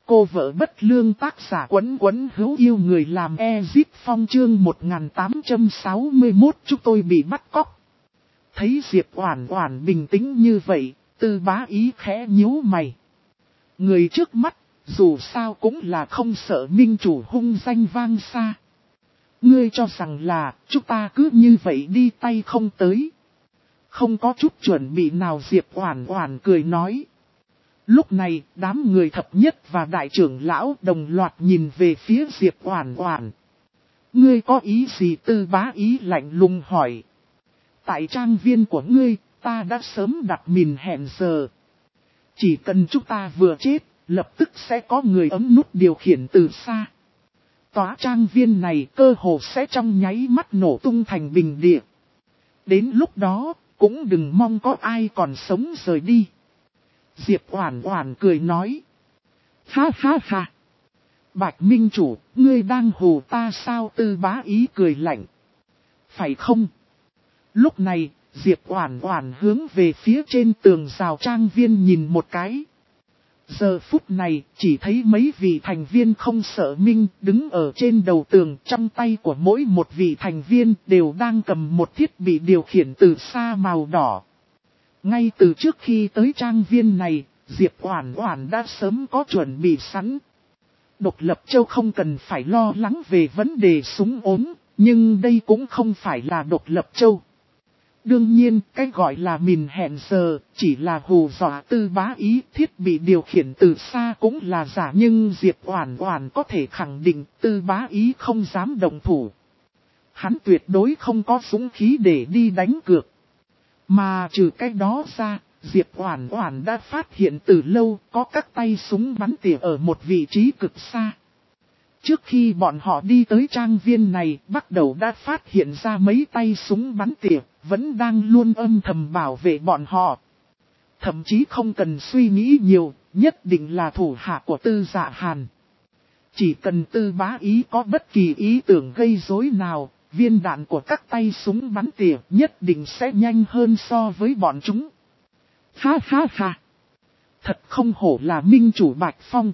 cô vợ bất lương, tác giả Quấn Quấn hữu yêu người làm Ezip Phong, chương 1861 chúng tôi bị bắt cóc. Thấy Diệp Oản Oản bình tĩnh như vậy, Tư Bá Ý khẽ nhíu mày. Người trước mắt, dù sao cũng là không sợ minh chủ hung danh vang xa. Ngươi cho rằng là, chúng ta cứ như vậy đi tay không tới. Không có chút chuẩn bị nào, Diệp Oản Oản cười nói. Lúc này, đám người thập nhất và đại trưởng lão đồng loạt nhìn về phía Diệp Oản Oản. Ngươi có ý gì? Tư Bá Ý lạnh lùng hỏi. Tại trang viên của ngươi, ta đã sớm đặt mìn hẹn giờ. Chỉ cần chúng ta vừa chết, lập tức sẽ có người ấn nút điều khiển từ xa. Tòa trang viên này cơ hồ sẽ trong nháy mắt nổ tung thành bình địa. Đến lúc đó, cũng đừng mong có ai còn sống rời đi. Diệp Oản Oản cười nói. Ha ha ha. Bạch Minh Chủ, ngươi đang hù ta sao? Tư Bá Ý cười lạnh. Phải không? Lúc này, Diệp Oản Oản hướng về phía trên tường rào trang viên nhìn một cái. Giờ phút này, chỉ thấy mấy vị thành viên không sợ minh đứng ở trên đầu tường, trong tay của mỗi một vị thành viên đều đang cầm một thiết bị điều khiển từ xa màu đỏ. Ngay từ trước khi tới trang viên này, Diệp Oản Oản đã sớm có chuẩn bị sẵn. Độc Lập Châu không cần phải lo lắng về vấn đề súng ốm, nhưng đây cũng không phải là Độc Lập Châu. Đương nhiên, cái gọi là mìn hẹn giờ, chỉ là hù dọa Tư Bá Ý, thiết bị điều khiển từ xa cũng là giả, nhưng Diệp Oản Oản có thể khẳng định Tư Bá Ý không dám động thủ. Hắn tuyệt đối không có dũng khí để đi đánh cược. Mà trừ cái đó ra, Diệp Oản Oản đã phát hiện từ lâu có các tay súng bắn tỉa ở một vị trí cực xa. Trước khi bọn họ đi tới trang viên này, bắt đầu đã phát hiện ra mấy tay súng bắn tỉa, vẫn đang luôn âm thầm bảo vệ bọn họ. Thậm chí không cần suy nghĩ nhiều, nhất định là thủ hạ của Tư Dạ Hàn. Chỉ cần Tư Bá Ý có bất kỳ ý tưởng gây rối nào, viên đạn của các tay súng bắn tỉa nhất định sẽ nhanh hơn so với bọn chúng. Ha ha ha! Thật không hổ là Minh Chủ Bạch Phong.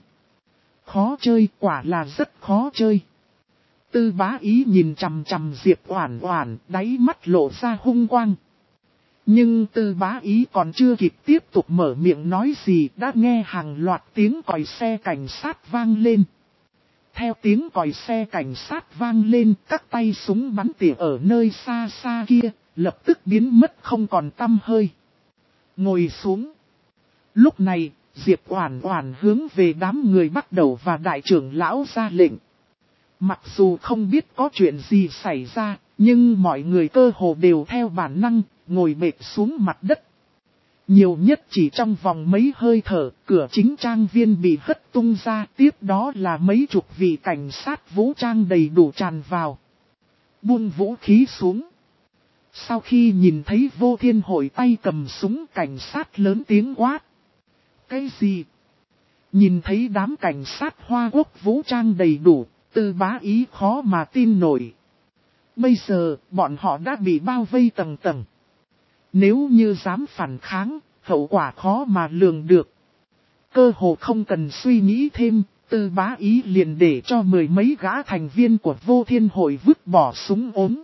Khó chơi, quả là rất khó chơi. Tư Bá Ý nhìn chằm chằm Diệp Oản Oản, đáy mắt lộ ra hung quang. Nhưng Tư Bá Ý còn chưa kịp tiếp tục mở miệng nói gì, đã nghe hàng loạt tiếng còi xe cảnh sát vang lên. Theo tiếng còi xe cảnh sát vang lên, các tay súng bắn tỉa ở nơi xa xa kia, lập tức biến mất không còn tăm hơi. Ngồi xuống. Lúc này, Diệp Oản Oản hướng về đám người bắt đầu và đại trưởng lão ra lệnh. Mặc dù không biết có chuyện gì xảy ra, nhưng mọi người cơ hồ đều theo bản năng, ngồi bệt xuống mặt đất. Nhiều nhất chỉ trong vòng mấy hơi thở, cửa chính trang viên bị hất tung ra, tiếp đó là mấy chục vị cảnh sát vũ trang đầy đủ tràn vào. Buông vũ khí xuống. Sau khi nhìn thấy Vô Thiên Hội tay cầm súng, cảnh sát lớn tiếng quát. Cái gì? Nhìn thấy đám cảnh sát Hoa Quốc vũ trang đầy đủ, Tư Bá Ý khó mà tin nổi. Bây giờ, bọn họ đã bị bao vây tầng tầng. Nếu như dám phản kháng, hậu quả khó mà lường được. Cơ hồ không cần suy nghĩ thêm, Tư Bá Ý liền để cho mười mấy gã thành viên của Vô Thiên Hội vứt bỏ súng ốm.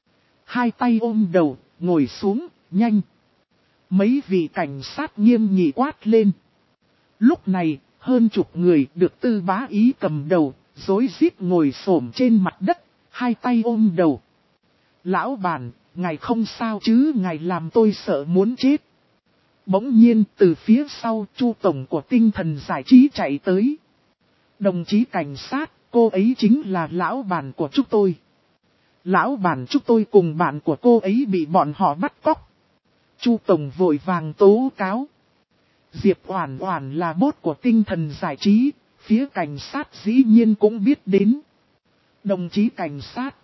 Hai tay ôm đầu, ngồi xuống, nhanh. Mấy vị cảnh sát nghiêm nghị quát lên. Lúc này, hơn chục người được Tư Bá Ý cầm đầu, rối rít ngồi xổm trên mặt đất, hai tay ôm đầu. Lão bản, ngài không sao chứ? Ngài làm tôi sợ muốn chết. Bỗng nhiên từ phía sau, Chu tổng của Tinh Thần Giải Trí chạy tới. Đồng chí cảnh sát, cô ấy chính là lão bản của chúng tôi. Lão bản chúng tôi cùng bạn của cô ấy bị bọn họ bắt cóc. Chu tổng vội vàng tố cáo. Diệp Oản Oản là boss của Tinh Thần Giải Trí, phía cảnh sát dĩ nhiên cũng biết đến. Đồng chí cảnh sát,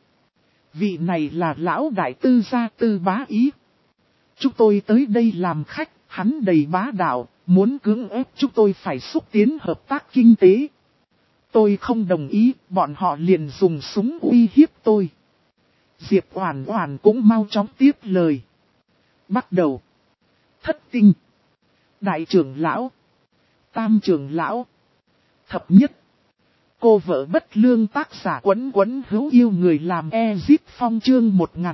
vị này là lão đại tư gia Tư Bá Ý. Chúng tôi tới đây làm khách, hắn đầy bá đạo, muốn cưỡng ép chúng tôi phải xúc tiến hợp tác kinh tế. Tôi không đồng ý, bọn họ liền dùng súng uy hiếp tôi. Diệp Oản Oản cũng mau chóng tiếp lời. Bắt đầu. Thất tinh. Đại trưởng lão. Tam trưởng lão. Thập nhất. Cô vợ bất lương tác giả Quấn Quấn hữu yêu người làm Ezip Phong chương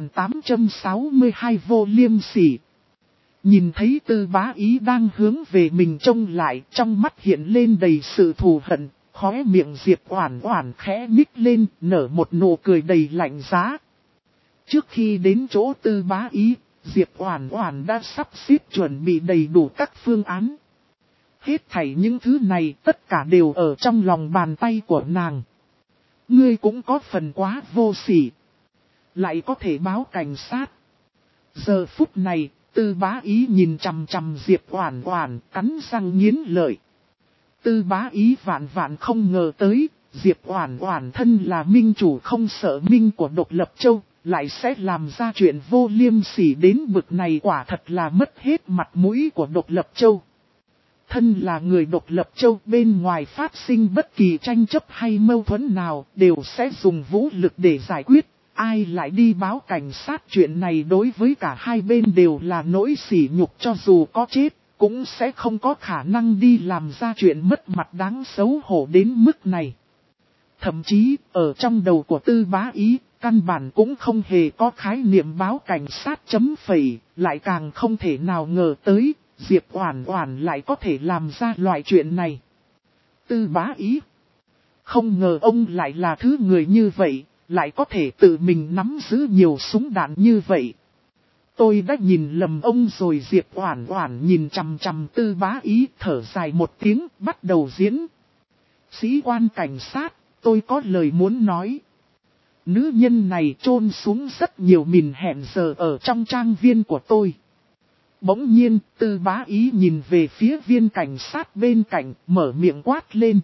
1862 vô liêm sỉ. Nhìn thấy Tư Bá Ý đang hướng về mình trông lại, trong mắt hiện lên đầy sự thù hận, khóe miệng Diệp Oản Oản khẽ nhích lên, nở một nụ cười đầy lạnh giá. Trước khi đến chỗ Tư Bá Ý, Diệp Oản Oản đã sắp xếp chuẩn bị đầy đủ các phương án. Hết thảy những thứ này tất cả đều ở trong lòng bàn tay của nàng. Ngươi cũng có phần quá vô sỉ. Lại có thể báo cảnh sát. Giờ phút này, Tư Bá Ý nhìn chằm chằm Diệp Oản Oản, cắn răng nghiến lợi. Tư Bá Ý vạn vạn không ngờ tới, Diệp Oản Oản thân là minh chủ không sợ minh của Độc Lập Châu, lại sẽ làm ra chuyện vô liêm sỉ đến bực này, quả thật là mất hết mặt mũi của Độc Lập Châu. Thân là người Độc Lập Châu, bên ngoài phát sinh bất kỳ tranh chấp hay mâu thuẫn nào đều sẽ dùng vũ lực để giải quyết. Ai lại đi báo cảnh sát, chuyện này đối với cả hai bên đều là nỗi sỉ nhục, cho dù có chết, cũng sẽ không có khả năng đi làm ra chuyện mất mặt đáng xấu hổ đến mức này. Thậm chí, ở trong đầu của Tư Bá Ý, căn bản cũng không hề có khái niệm báo cảnh sát chấm phẩy, lại càng không thể nào ngờ tới, Diệp Oản Oản lại có thể làm ra loại chuyện này. Tư Bá Ý, không ngờ ông lại là thứ người như vậy, lại có thể tự mình nắm giữ nhiều súng đạn như vậy. Tôi đã nhìn lầm ông rồi. Diệp Oản Oản nhìn chằm chằm Tư Bá Ý, thở dài một tiếng, bắt đầu diễn. Sĩ quan cảnh sát, tôi có lời muốn nói. Nữ nhân này chôn xuống rất nhiều mìn hẹn giờ ở trong trang viên của tôi. Bỗng nhiên, Tư Bá Ý nhìn về phía viên cảnh sát bên cạnh, mở miệng quát lên.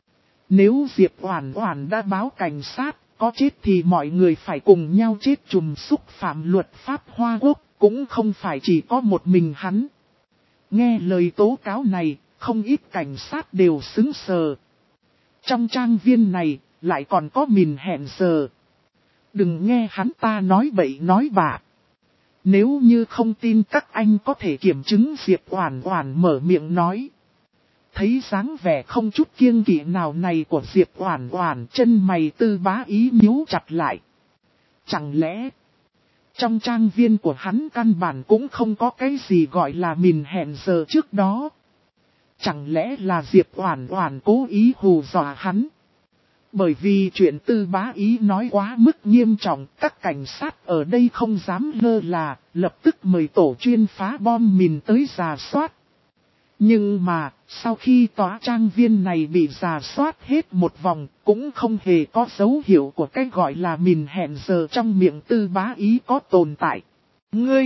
Nếu Diệp Oản Oản đã báo cảnh sát, có chết thì mọi người phải cùng nhau chết. Trùm xúc phạm luật pháp Hoa Quốc, cũng không phải chỉ có một mình hắn. Nghe lời tố cáo này, không ít cảnh sát đều sững sờ. Trong trang viên này, lại còn có mìn hẹn giờ. Đừng nghe hắn ta nói bậy nói bạ. Nếu như không tin các anh có thể kiểm chứng. Diệp Oản Oản mở miệng nói. Thấy dáng vẻ không chút kiêng kỵ nào này của Diệp Oản Oản, chân mày Tư Bá Ý nhíu chặt lại. Chẳng lẽ, trong trang viên của hắn căn bản cũng không có cái gì gọi là mìn hẹn giờ trước đó? Chẳng lẽ là Diệp Oản Oản cố ý hù dọa hắn? Bởi vì chuyện Tư Bá Ý nói quá mức nghiêm trọng, các cảnh sát ở đây không dám lơ là, lập tức mời tổ chuyên phá bom mìn tới rà soát. Nhưng mà, sau khi tòa trang viên này bị rà soát hết một vòng, cũng không hề có dấu hiệu của cái gọi là mìn hẹn giờ trong miệng Tư Bá Ý có tồn tại. Ngươi!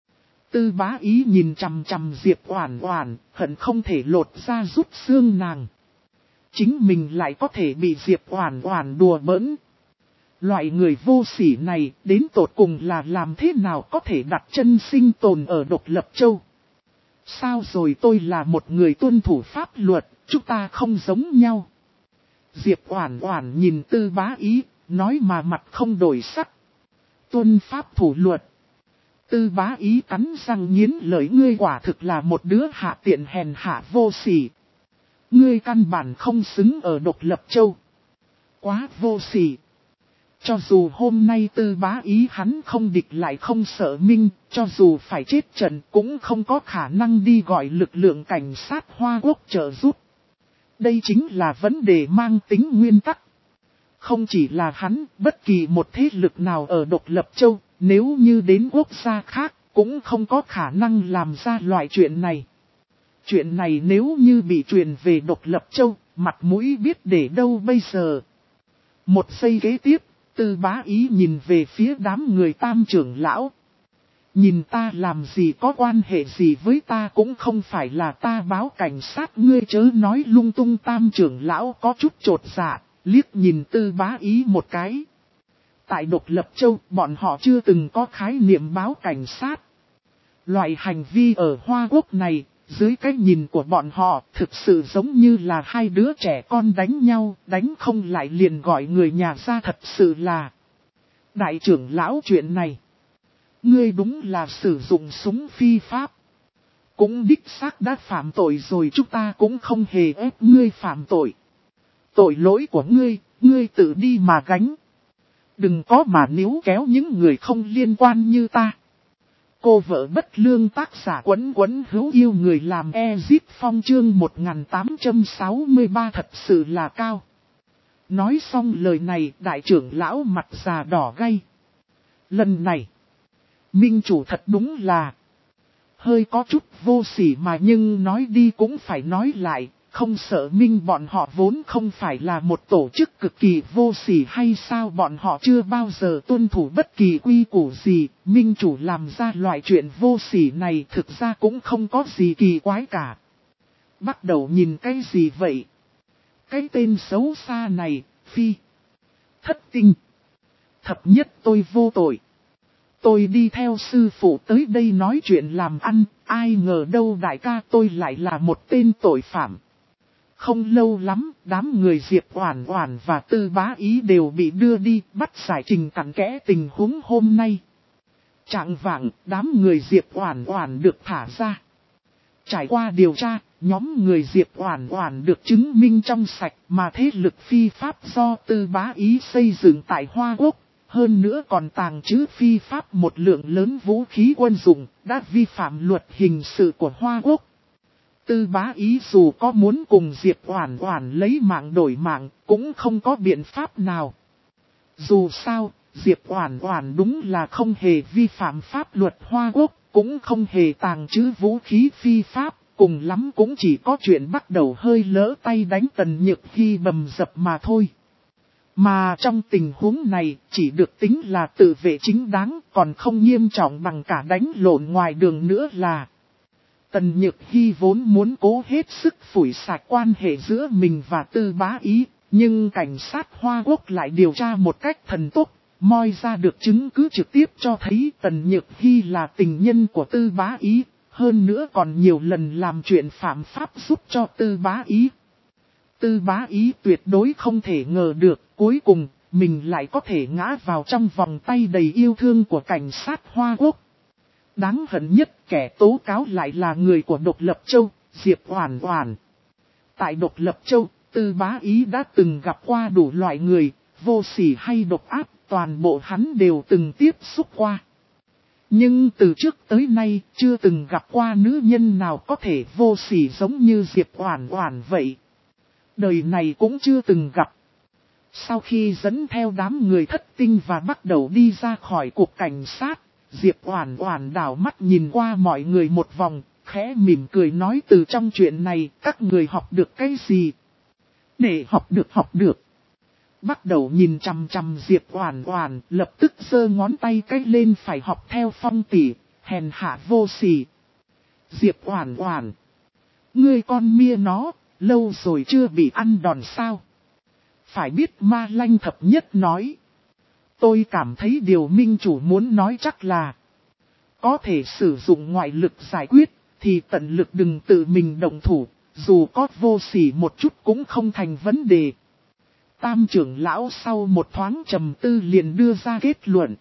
Tư Bá Ý nhìn chằm chằm Diệp Oản Oản, hận không thể lột ra rút xương nàng. Chính mình lại có thể bị Diệp Oản Oản đùa bỡn. Loại người vô sỉ này đến tột cùng là làm thế nào có thể đặt chân sinh tồn ở Độc Lập Châu? Sao rồi, tôi là một người tuân thủ pháp luật, chúng ta không giống nhau. Diệp Oản Oản nhìn Tư Bá Ý, nói mà mặt không đổi sắc. Tuân pháp thủ luật. Tư Bá Ý cắn răng nghiến lợi, ngươi quả thực là một đứa hạ tiện hèn hạ vô sỉ. Ngươi căn bản không xứng ở Độc Lập Châu. Quá vô sỉ. Cho dù hôm nay Tư Bá Ý hắn không địch lại không sợ minh, cho dù phải chết trận cũng không có khả năng đi gọi lực lượng cảnh sát Hoa Quốc trợ giúp. Đây chính là vấn đề mang tính nguyên tắc. Không chỉ là hắn, bất kỳ một thế lực nào ở Độc Lập Châu, nếu như đến quốc gia khác, cũng không có khả năng làm ra loại chuyện này. Chuyện này nếu như bị truyền về Độc Lập Châu, mặt mũi biết để đâu bây giờ. Một giây kế tiếp, Tư Bá Ý nhìn về phía đám người Tam trưởng lão. Nhìn ta làm gì, có quan hệ gì với ta, cũng không phải là ta báo cảnh sát, ngươi chớ nói lung tung. Tam trưởng lão có chút chột dạ, liếc nhìn Tư Bá Ý một cái. Tại Độc Lập Châu, bọn họ chưa từng có khái niệm báo cảnh sát. Loại hành vi ở Hoa Quốc này, dưới cái nhìn của bọn họ, thực sự giống như là hai đứa trẻ con đánh nhau, đánh không lại liền gọi người nhà ra, thật sự là. Đại trưởng lão, chuyện này, ngươi đúng là sử dụng súng phi pháp. Cũng đích xác đã phạm tội rồi, chúng ta cũng không hề ép ngươi phạm tội. tội lỗi của ngươi tự đi mà gánh. Đừng có mà níu kéo những người không liên quan như ta. Cô vợ bất lương tác giả Quấn Quấn hữu yêu người làm Ezip Phong chương 1863 thật sự là cao. Nói xong lời này, đại trưởng lão mặt già đỏ gay. Lần này, minh chủ thật đúng là hơi có chút vô sỉ mà, nhưng nói đi cũng phải nói lại, không sợ minh bọn họ vốn không phải là một tổ chức cực kỳ vô sỉ hay sao, bọn họ chưa bao giờ tuân thủ bất kỳ quy củ gì, minh chủ làm ra loại chuyện vô sỉ này thực ra cũng không có gì kỳ quái cả. Bắt đầu nhìn cái gì vậy? Cái tên xấu xa này, phi, thất tinh, thập nhất tôi vô tội. Tôi đi theo sư phụ tới đây nói chuyện làm ăn, ai ngờ đâu đại ca tôi lại là một tên tội phạm. Không lâu lắm, đám người Diệp Oản Oản và Tư Bá Ý đều bị đưa đi, bắt giải trình cặn kẽ tình huống hôm nay. Trạng vạng, đám người Diệp Oản Oản được thả ra. Trải qua điều tra, nhóm người Diệp Oản Oản được chứng minh trong sạch mà thế lực phi pháp do Tư Bá Ý xây dựng tại Hoa Quốc. Hơn nữa còn tàng trữ phi pháp một lượng lớn vũ khí quân dụng, đã vi phạm luật hình sự của Hoa Quốc. Tư Bá Ý dù có muốn cùng Diệp Oản Oản lấy mạng đổi mạng, cũng không có biện pháp nào. Dù sao, Diệp Oản Oản đúng là không hề vi phạm pháp luật Hoa Quốc, cũng không hề tàng trữ vũ khí phi pháp, cùng lắm cũng chỉ có chuyện bắt đầu hơi lỡ tay đánh Tần Nhược Hi bầm dập mà thôi. Mà trong tình huống này chỉ được tính là tự vệ chính đáng, còn không nghiêm trọng bằng cả đánh lộn ngoài đường nữa là. Tần Nhược Hi vốn muốn cố hết sức phủi sạch quan hệ giữa mình và Tư Bá Ý, nhưng cảnh sát Hoa Quốc lại điều tra một cách thần tốc, moi ra được chứng cứ trực tiếp cho thấy Tần Nhược Hi là tình nhân của Tư Bá Ý, hơn nữa còn nhiều lần làm chuyện phạm pháp giúp cho Tư Bá Ý. Tư Bá Ý tuyệt đối không thể ngờ được, cuối cùng, mình lại có thể ngã vào trong vòng tay đầy yêu thương của cảnh sát Hoa Quốc. Đáng hận nhất kẻ tố cáo lại là người của Độc Lập Châu, Diệp Oản Oản. Tại Độc Lập Châu, Tư Bá Ý đã từng gặp qua đủ loại người, vô sỉ hay độc ác, toàn bộ hắn đều từng tiếp xúc qua. Nhưng từ trước tới nay, chưa từng gặp qua nữ nhân nào có thể vô sỉ giống như Diệp Oản Oản vậy. Đời này cũng chưa từng gặp. Sau khi dẫn theo đám người thất tinh và bắt đầu đi ra khỏi cục cảnh sát, Diệp Oản Oản đảo mắt nhìn qua mọi người một vòng, khẽ mỉm cười nói từ trong chuyện này các người học được cái gì? Để học được. Bắt đầu nhìn chằm chằm Diệp Oản Oản, lập tức giơ ngón tay cái lên phải học theo Phong tỷ, hèn hạ vô sỉ. Diệp Oản Oản, ngươi con mia nó, lâu rồi chưa bị ăn đòn sao? Phải biết Ma Lanh thập nhất nói. Tôi cảm thấy điều minh chủ muốn nói chắc là có thể sử dụng ngoại lực giải quyết, thì tận lực đừng tự mình động thủ, dù có vô sỉ một chút cũng không thành vấn đề. Tam trưởng lão sau một thoáng trầm tư liền đưa ra kết luận.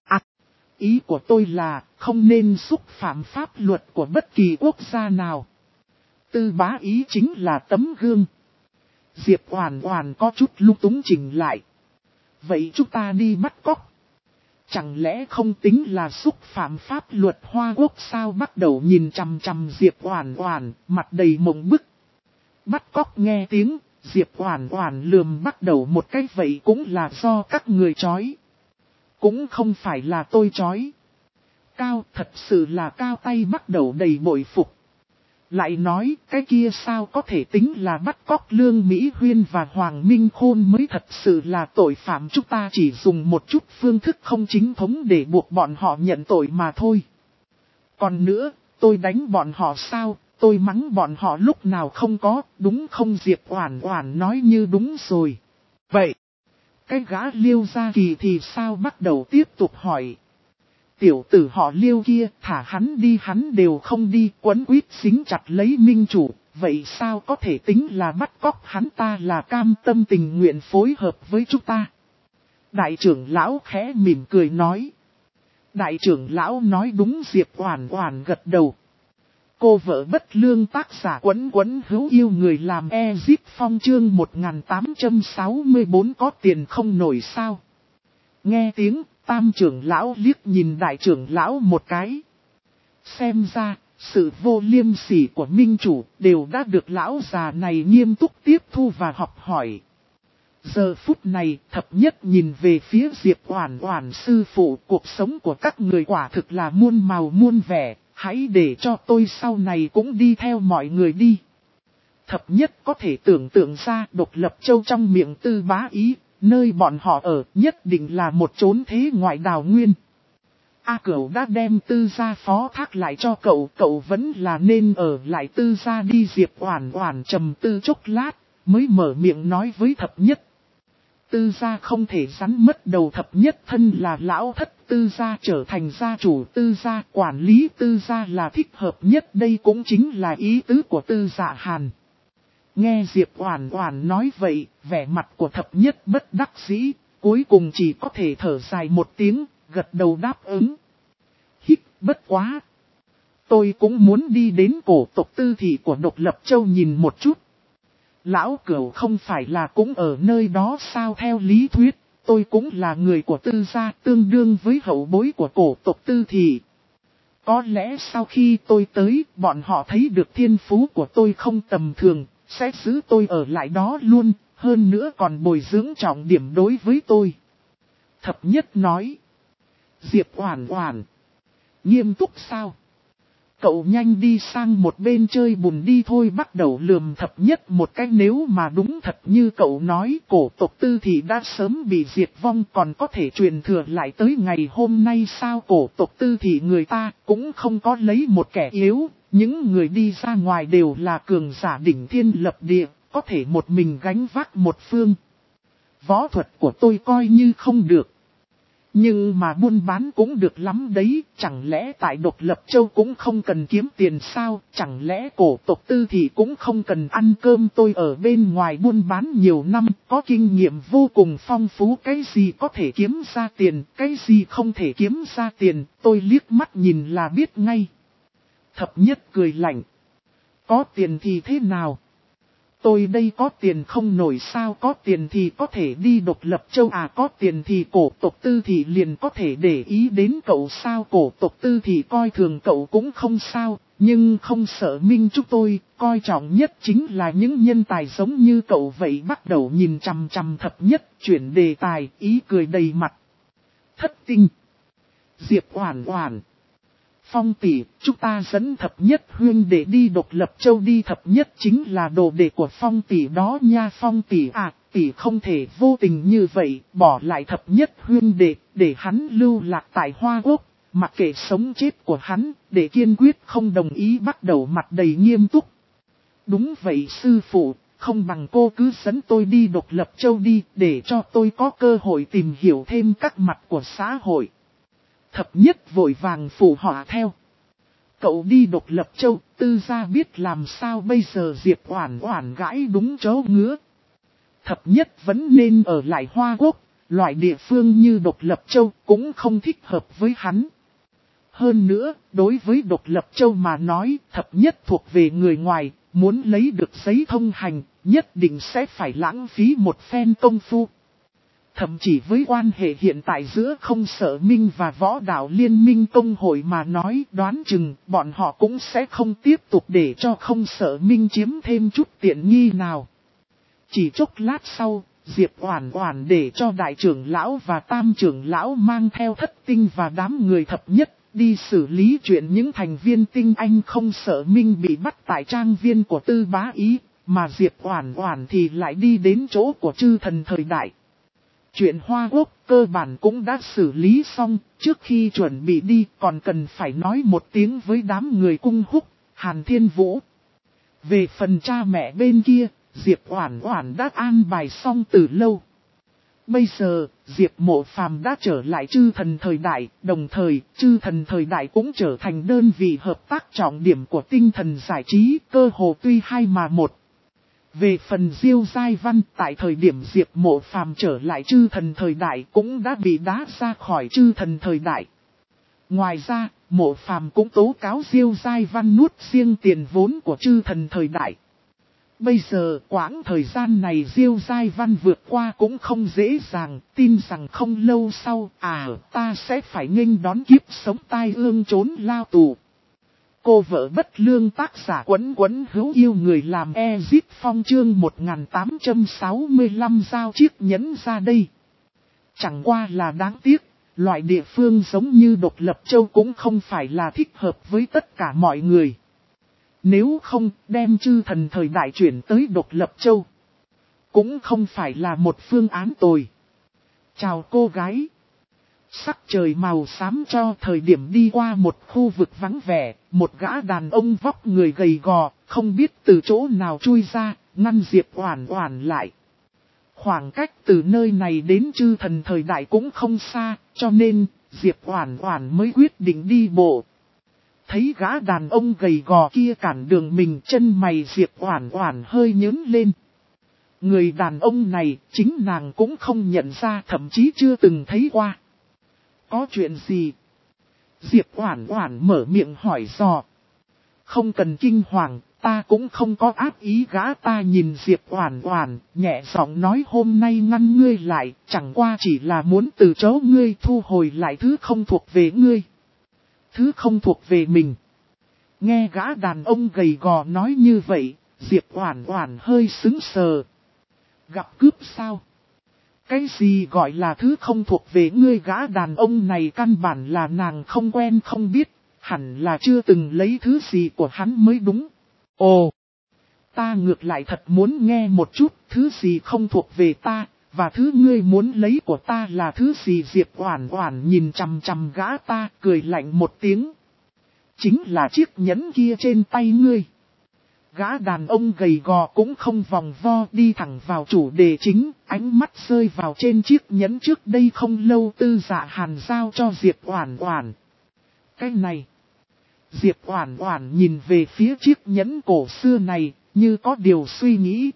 Ý của tôi là không nên xúc phạm pháp luật của bất kỳ quốc gia nào. Tư Bá Ý chính là tấm gương. Diệp Oản Oản có chút lung túng chỉnh lại. Vậy chúng ta đi bắt cóc. Chẳng lẽ không tính là xúc phạm pháp luật Hoa Quốc sao? Bắt đầu nhìn chằm chằm Diệp Oản Oản, mặt đầy mộng bức. Bắt cóc nghe tiếng, Diệp Oản Oản lườm bắt đầu một cái vậy cũng là do các người trói. Cũng không phải là tôi trói. Cao, thật sự là cao tay bắt đầu đầy bội phục. Lại nói, cái kia sao có thể tính là bắt cóc Lương Mỹ Huyên và Hoàng Minh Khôn mới thật sự là tội phạm, chúng ta chỉ dùng một chút phương thức không chính thống để buộc bọn họ nhận tội mà thôi. Còn nữa, tôi đánh bọn họ sao, tôi mắng bọn họ lúc nào không có, đúng không? Diệp Oản Oản nói như đúng rồi. Vậy, cái gã Liêu Gia Kỳ thì sao? Bắt đầu tiếp tục hỏi. Tiểu tử họ Liêu kia, thả hắn đi hắn đều không đi, quấn quýt xính chặt lấy minh chủ, vậy sao có thể tính là bắt cóc hắn? Ta là cam tâm tình nguyện phối hợp với chúng ta. Đại trưởng lão khẽ mỉm cười nói. Đại trưởng lão nói đúng. Diệp Oản Oản gật đầu. cô vợ bất lương tác giả Quấn Quấn hữu yêu người làm Ezip Phong chương 1864 có tiền không nổi sao. Nghe tiếng, tam trưởng lão liếc nhìn đại trưởng lão một cái. Xem ra, sự vô liêm sỉ của minh chủ đều đã được lão già này nghiêm túc tiếp thu và học hỏi. Giờ phút này, thập nhất nhìn về phía Diệp Oản Oản sư phụ, cuộc sống của các người quả thực là muôn màu muôn vẻ, hãy để cho tôi sau này cũng đi theo mọi người đi. Thập nhất có thể tưởng tượng ra Độc Lập Châu trong miệng Tư Bá Ý, nơi bọn họ ở nhất định là một chốn thế ngoại đào nguyên. A Cửu đã đem Tư gia phó thác lại cho cậu, cậu vẫn là nên ở lại Tư gia đi. Diệp Oản Oản trầm tư chốc lát, mới mở miệng nói với thập nhất. Tư gia không thể rắn mất đầu. Thập nhất thân là lão thất Tư gia trở thành gia chủ Tư gia, quản lý Tư gia là thích hợp nhất, đây cũng chính là ý tứ của Tư Dạ Hàn. Nghe Diệp Oản Oản nói vậy, vẻ mặt của thập nhất bất đắc dĩ, cuối cùng chỉ có thể thở dài một tiếng, gật đầu đáp ứng. Hít, bất quá. Tôi cũng muốn đi đến cổ tộc Tư thị của Độc Lập Châu nhìn một chút. Lão Cửu không phải là cũng ở nơi đó sao? Theo lý thuyết, tôi cũng là người của Tư gia, tương đương với hậu bối của cổ tộc Tư thị. Có lẽ sau khi tôi tới, bọn họ thấy được thiên phú của tôi không tầm thường, sẽ giữ tôi ở lại đó luôn, hơn nữa còn bồi dưỡng trọng điểm đối với tôi. Thập nhất nói. Diệp Oản Oản. Nghiêm túc sao? Cậu nhanh đi sang một bên chơi bùn đi thôi. Bắt đầu lườm thập nhất một cái. Nếu mà đúng thật như cậu nói, cổ tộc Tư thị đã sớm bị diệt vong, còn có thể truyền thừa lại tới ngày hôm nay sao? Cổ tộc Tư thị người ta cũng không có lấy một kẻ yếu, những người đi ra ngoài đều là cường giả đỉnh thiên lập địa, có thể một mình gánh vác một phương. Võ thuật của tôi coi như không được, nhưng mà buôn bán cũng được lắm đấy. Chẳng lẽ tại Độc Lập Châu cũng không cần kiếm tiền sao? Chẳng lẽ cổ tộc Tư thị cũng không cần ăn cơm? Tôi ở bên ngoài buôn bán nhiều năm, có kinh nghiệm vô cùng phong phú. Cái gì có thể kiếm ra tiền, cái gì không thể kiếm ra tiền, tôi liếc mắt nhìn là biết ngay. Thập nhất cười lạnh. Có tiền thì thế nào? Tôi đây có tiền không nổi sao? Có tiền thì có thể đi Độc Lập Châu à? Có tiền thì cổ tộc Tư thị liền có thể để ý đến cậu sao? Cổ tộc Tư thị coi thường cậu cũng không sao, nhưng không sợ minh chúng tôi, coi trọng nhất chính là những nhân tài giống như cậu vậy. Bắt đầu nhìn chằm chằm thập nhất, chuyển đề tài, ý cười đầy mặt. Thất tinh. Diệp Oản Oản. Phong tỷ, chúng ta dẫn thập nhất huyên để đi Độc Lập Châu đi. Thập nhất chính là đồ đệ của Phong tỷ đó nha. Phong tỷ à, tỷ không thể vô tình như vậy, bỏ lại thập nhất huyên để hắn lưu lạc tại Hoa Quốc, mặc kệ sống chết của hắn, để kiên quyết không đồng ý. Bắt đầu mặt đầy nghiêm túc. Đúng vậy sư phụ, không bằng cô cứ dẫn tôi đi Độc Lập Châu đi, để cho tôi có cơ hội tìm hiểu thêm các mặt của xã hội. Thập nhất vội vàng phụ họa theo. Cậu đi Độc Lập Châu, Tư gia biết làm sao bây giờ? Diệp Oản Oản gãi đúng chỗ ngứa. Thập nhất vẫn nên ở lại Hoa Quốc, loại địa phương như Độc Lập Châu cũng không thích hợp với hắn. Hơn nữa, đối với Độc Lập Châu mà nói, thập nhất thuộc về người ngoài, muốn lấy được giấy thông hành, nhất định sẽ phải lãng phí một phen công phu. Thậm chí với quan hệ hiện tại giữa Không Sở Minh và Võ Đạo Liên minh công hội mà nói, đoán chừng bọn họ cũng sẽ không tiếp tục để cho Không Sở Minh chiếm thêm chút tiện nghi nào. Chỉ chốc lát sau, Diệp Oản Oản để cho đại trưởng lão và tam trưởng lão mang theo Thất Tinh và đám người thập nhất đi xử lý chuyện những thành viên tinh anh Không Sở Minh bị bắt tại trang viên của Tư Bá Ý, mà Diệp Oản Oản thì lại đi đến chỗ của chư thần thời đại. Chuyện Hoa Quốc cơ bản cũng đã xử lý xong, trước khi chuẩn bị đi còn cần phải nói một tiếng với đám người Cung Húc, Hàn Thiên Vũ. Về phần cha mẹ bên kia, Diệp Oản Oản đã an bài xong từ lâu. Bây giờ, Diệp Mộ Phàm đã trở lại chư thần thời đại, đồng thời chư thần thời đại cũng trở thành đơn vị hợp tác trọng điểm của tinh thần giải trí, cơ hồ tuy hai mà một. Về phần Diêu Giai Văn, tại thời điểm Diệp Mộ Phàm trở lại chư thần thời đại cũng đã bị đá ra khỏi chư thần thời đại. Ngoài ra, Mộ Phàm cũng tố cáo Diêu Giai Văn nuốt riêng tiền vốn của chư thần thời đại. Bây giờ quãng thời gian này Diêu Giai Văn vượt qua cũng không dễ dàng, tin rằng không lâu sau, ta sẽ phải nghênh đón kiếp sống tai ương trốn lao tù. Cô vợ bất lương tác giả Quấn Quấn hữu yêu người làm Ezip Phong chương 1865 giao chiếc nhẫn ra đây. Chẳng qua là đáng tiếc, loại địa phương giống như Độc Lập Châu cũng không phải là thích hợp với tất cả mọi người. Nếu không đem chư thần thời đại chuyển tới Độc Lập Châu, cũng không phải là một phương án tồi. Chào cô gái. Sắc trời màu xám cho thời điểm đi qua một khu vực vắng vẻ, một gã đàn ông vóc người gầy gò, không biết từ chỗ nào chui ra, ngăn Diệp Oản Oản lại. Khoảng cách từ nơi này đến chư thần thời đại cũng không xa, cho nên Diệp Oản Oản mới quyết định đi bộ. Thấy gã đàn ông gầy gò kia cản đường mình, chân mày Diệp Oản Oản hơi nhướng lên. Người đàn ông này chính nàng cũng không nhận ra, thậm chí chưa từng thấy qua. Có chuyện gì? Diệp Oản Oản mở miệng hỏi dò. Không cần kinh hoàng, ta cũng không có ác ý. Gã ta nhìn Diệp Oản Oản, nhẹ giọng nói hôm nay ngăn ngươi lại, chẳng qua chỉ là muốn từ chỗ ngươi thu hồi lại thứ không thuộc về ngươi. Thứ không thuộc về mình. Nghe gã đàn ông gầy gò nói như vậy, Diệp Oản Oản hơi sững sờ. Gặp cướp sao? Cái gì gọi là thứ không thuộc về ngươi? Gã đàn ông này căn bản là nàng không quen không biết, hẳn là chưa từng lấy thứ gì của hắn mới đúng. Ồ, ta ngược lại thật muốn nghe một chút, thứ gì không thuộc về ta, và thứ ngươi muốn lấy của ta là thứ gì? Diệp Oản Oản nhìn chằm chằm gã ta, cười lạnh một tiếng. Chính là chiếc nhẫn kia trên tay ngươi. Gã đàn ông gầy gò cũng không vòng vo, đi thẳng vào chủ đề chính, ánh mắt rơi vào trên chiếc nhẫn trước đây không lâu Tư Dạ Hàn giao cho Diệp Oản Oản. Cái này. Diệp Oản Oản nhìn về phía chiếc nhẫn cổ xưa này, như có điều suy nghĩ.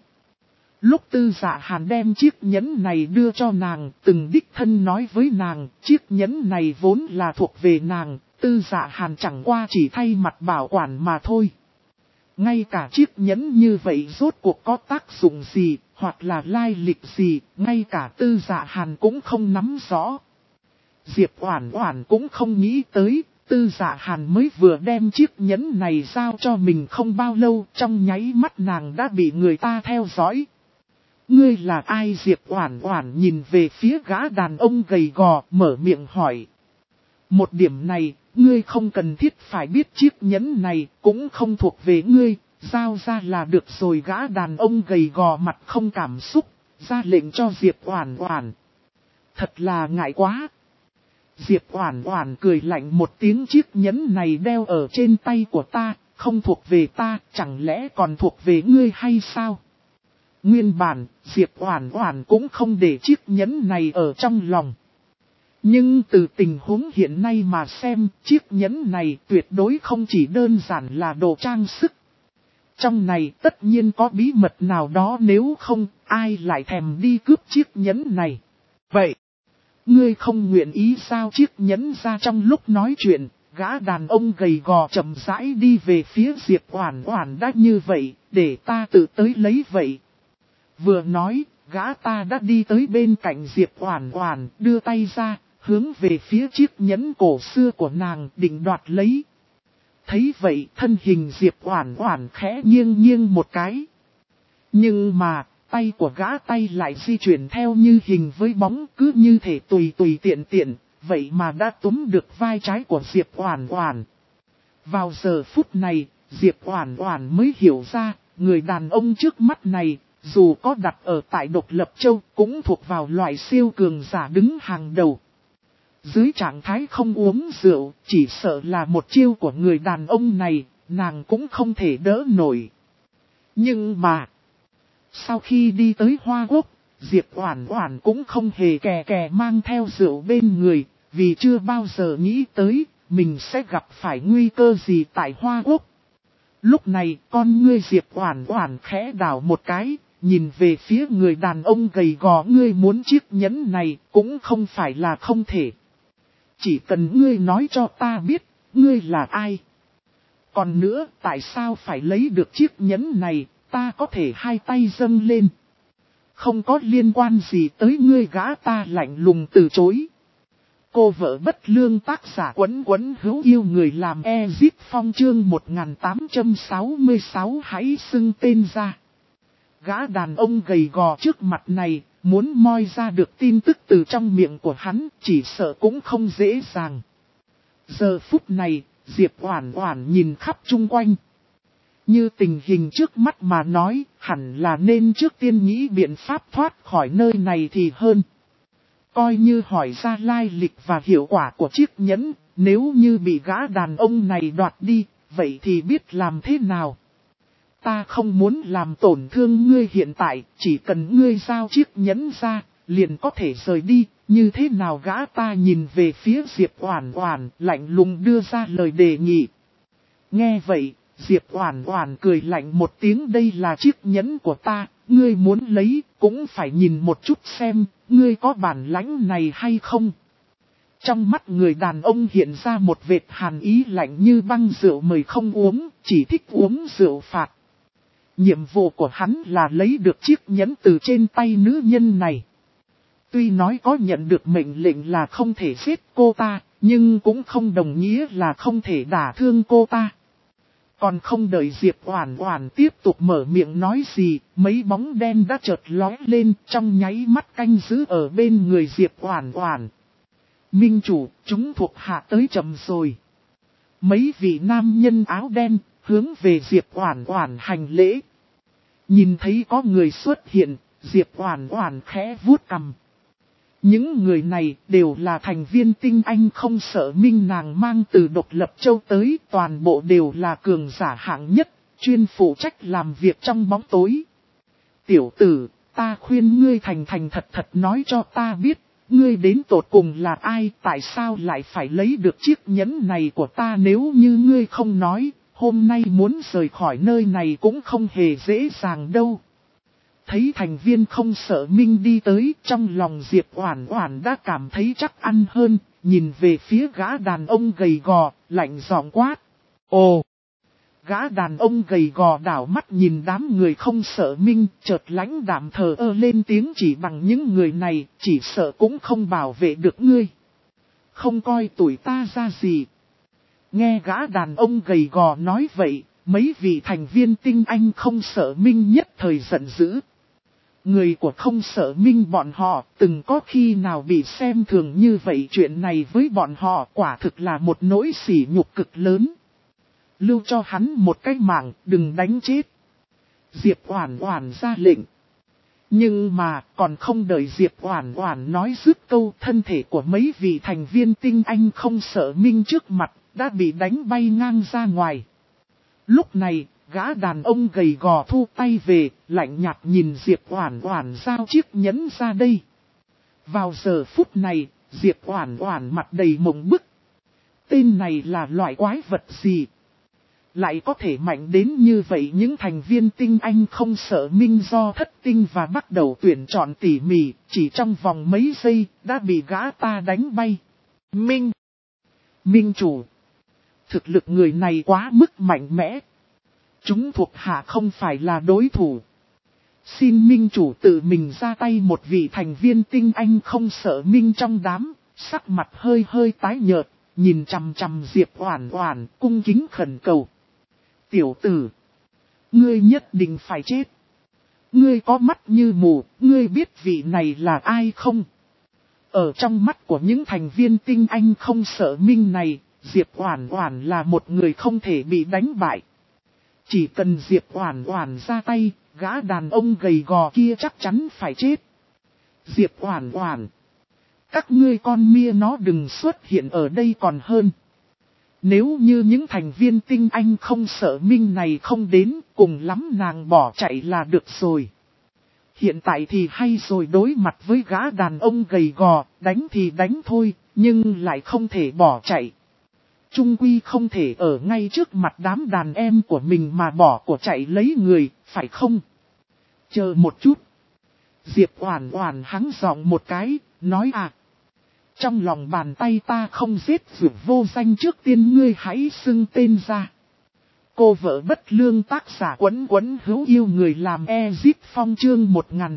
Lúc Tư Dạ Hàn đem chiếc nhẫn này đưa cho nàng, từng đích thân nói với nàng, chiếc nhẫn này vốn là thuộc về nàng, Tư Dạ Hàn chẳng qua chỉ thay mặt bảo quản mà thôi. Ngay cả chiếc nhẫn như vậy rốt cuộc có tác dụng gì, hoặc là lai lịch gì, ngay cả Tư Dạ Hàn cũng không nắm rõ. Diệp Oản Oản cũng không nghĩ tới, Tư Dạ Hàn mới vừa đem chiếc nhẫn này giao cho mình không bao lâu, trong nháy mắt nàng đã bị người ta theo dõi. Ngươi là ai? Diệp Oản Oản nhìn về phía gã đàn ông gầy gò, mở miệng hỏi. Một điểm này, ngươi không cần thiết phải biết, chiếc nhẫn này cũng không thuộc về ngươi, giao ra là được rồi. Gã đàn ông gầy gò mặt không cảm xúc, ra lệnh cho Diệp Oản Oản. Thật là ngại quá. Diệp Oản Oản cười lạnh một tiếng, chiếc nhẫn này đeo ở trên tay của ta, không thuộc về ta, chẳng lẽ còn thuộc về ngươi hay sao? Nguyên bản, Diệp Oản Oản cũng không để chiếc nhẫn này ở trong lòng. Nhưng từ tình huống hiện nay mà xem, chiếc nhẫn này tuyệt đối không chỉ đơn giản là đồ trang sức. Trong này tất nhiên có bí mật nào đó, nếu không, ai lại thèm đi cướp chiếc nhẫn này. Vậy, ngươi không nguyện ý sao? Chiếc nhẫn ra. Trong lúc nói chuyện, gã đàn ông gầy gò chậm rãi đi về phía Diệp Oản Oản. Đã như vậy, để ta tự tới lấy vậy. Vừa nói, gã ta đã đi tới bên cạnh Diệp Oản Oản, đưa tay ra, hướng về phía chiếc nhẫn cổ xưa của nàng, định đoạt lấy. Thấy vậy, thân hình Diệp Oản Oản khẽ nghiêng nghiêng một cái. Nhưng mà, tay của gã tay lại di chuyển theo như hình với bóng, cứ như thể tùy tùy tiện tiện, vậy mà đã túm được vai trái của Diệp Oản Oản. Vào giờ phút này, Diệp Oản Oản mới hiểu ra, người đàn ông trước mắt này, dù có đặt ở tại Độc Lập Châu, cũng thuộc vào loại siêu cường giả đứng hàng đầu. Dưới trạng thái không uống rượu, chỉ sợ là một chiêu của người đàn ông này, nàng cũng không thể đỡ nổi. Nhưng mà, sau khi đi tới Hoa Quốc, Diệp Oản Oản cũng không hề kè kè mang theo rượu bên người, vì chưa bao giờ nghĩ tới, mình sẽ gặp phải nguy cơ gì tại Hoa Quốc. Lúc này, con ngươi Diệp Oản Oản khẽ đảo một cái, nhìn về phía người đàn ông gầy gò. Ngươi muốn chiếc nhẫn này, cũng không phải là không thể. Chỉ cần ngươi nói cho ta biết, ngươi là ai? Còn nữa, tại sao phải lấy được chiếc nhẫn này, ta có thể hai tay dâng lên. Không có liên quan gì tới ngươi, gã ta lạnh lùng từ chối. Cô vợ bất lương tác giả Quấn Quấn hữu yêu người làm Ezip Phong chương 1866 hãy xưng tên ra. Gã đàn ông gầy gò trước mặt này, muốn moi ra được tin tức từ trong miệng của hắn, chỉ sợ cũng không dễ dàng. Giờ phút này, Diệp Oản Oản nhìn khắp chung quanh. Như tình hình trước mắt mà nói, hẳn là nên trước tiên nghĩ biện pháp thoát khỏi nơi này thì hơn. Coi như hỏi ra lai lịch và hiệu quả của chiếc nhẫn, nếu như bị gã đàn ông này đoạt đi, vậy thì biết làm thế nào? Ta không muốn làm tổn thương ngươi hiện tại, chỉ cần ngươi giao chiếc nhẫn ra, liền có thể rời đi. Như thế nào? Gã ta nhìn về phía Diệp Oản Oản, lạnh lùng đưa ra lời đề nghị. Nghe vậy, Diệp Oản Oản cười lạnh một tiếng, đây là chiếc nhẫn của ta, ngươi muốn lấy, cũng phải nhìn một chút xem, ngươi có bản lãnh này hay không. Trong mắt người đàn ông hiện ra một vệt hàn ý lạnh như băng, rượu mời không uống, chỉ thích uống rượu phạt. Nhiệm vụ của hắn là lấy được chiếc nhẫn từ trên tay nữ nhân này. Tuy nói có nhận được mệnh lệnh là không thể giết cô ta, nhưng cũng không đồng nghĩa là không thể đả thương cô ta. Còn không đợi Diệp Oản Oản tiếp tục mở miệng nói gì, mấy bóng đen đã chợt lóe lên, trong nháy mắt canh giữ ở bên người Diệp Oản Oản. Minh chủ, chúng thuộc hạ tới chậm rồi. Mấy vị nam nhân áo đen hướng về Diệp Oản Oản hành lễ. Nhìn thấy có người xuất hiện, Diệp Oản Oản khẽ vuốt cằm. Những người này đều là thành viên tinh anh không sợ minh nàng mang từ Độc Lập Châu tới, toàn bộ đều là cường giả hạng nhất, chuyên phụ trách làm việc trong bóng tối. Tiểu tử, ta khuyên ngươi thành thành thật thật nói cho ta biết, ngươi đến tột cùng là ai, tại sao lại phải lấy được chiếc nhẫn này của ta, nếu như ngươi không nói, hôm nay muốn rời khỏi nơi này cũng không hề dễ dàng đâu. Thấy thành viên không sợ minh đi tới, trong lòng Diệp Oản Oản đã cảm thấy chắc ăn hơn, nhìn về phía gã đàn ông gầy gò, lạnh giọng quát. Ồ! Gã đàn ông gầy gò đảo mắt nhìn đám người không sợ minh, chợt lãnh đạm thờ ơ lên tiếng, chỉ bằng những người này, chỉ sợ cũng không bảo vệ được ngươi. Không coi tuổi ta ra gì. Nghe gã đàn ông gầy gò nói vậy, mấy vị thành viên tinh anh không sợ minh nhất thời giận dữ. Người của không sợ minh bọn họ từng có khi nào bị xem thường như vậy, chuyện này với bọn họ quả thực là một nỗi sỉ nhục cực lớn. Lưu cho hắn một cái mạng, đừng đánh chết. Diệp Oản Oản ra lệnh. Nhưng mà còn không đợi Diệp Oản Oản nói dứt câu, thân thể của mấy vị thành viên tinh anh không sợ minh trước mặt đã bị đánh bay ngang ra ngoài. Lúc này, gã đàn ông gầy gò thu tay về, lạnh nhạt nhìn Diệp Oản Oản giao chiếc nhẫn ra đây. Vào giờ phút này, Diệp Oản Oản mặt đầy mộng bức. Tên này là loại quái vật gì? Lại có thể mạnh đến như vậy. Những thành viên tinh anh không sợ minh do thất tinh và bắt đầu tuyển chọn tỉ mỉ, chỉ trong vòng mấy giây đã bị gã ta đánh bay. Minh chủ, thực lực người này quá mức mạnh mẽ. Chúng thuộc hạ không phải là đối thủ. Xin minh chủ tự mình ra tay. Một vị thành viên tinh anh không sợ minh trong đám, sắc mặt hơi hơi tái nhợt, nhìn chằm chằm Diệp Oản Oản, cung kính khẩn cầu. Tiểu tử, ngươi nhất định phải chết. Ngươi có mắt như mù, ngươi biết vị này là ai không? Ở trong mắt của những thành viên tinh anh không sợ minh này, Diệp Oản Oản là một người không thể bị đánh bại. Chỉ cần Diệp Oản Oản ra tay, gã đàn ông gầy gò kia chắc chắn phải chết. Diệp Oản Oản, các ngươi con mia nó đừng xuất hiện ở đây còn hơn. Nếu như những thành viên tinh anh không sợ minh này không đến, cùng lắm nàng bỏ chạy là được rồi. Hiện tại thì hay rồi, đối mặt với gã đàn ông gầy gò, đánh thì đánh thôi, nhưng lại không thể bỏ chạy. Trung quy không thể ở ngay trước mặt đám đàn em của mình mà bỏ của chạy lấy người, phải không? Chờ một chút. Diệp Oản Oản hắng giọng một cái, nói à. trong lòng bàn tay ta không giết dược vô danh, trước tiên ngươi hãy xưng tên ra. Cô vợ bất lương, tác giả Quấn Quấn hữu yêu người làm Ezip Phong, chương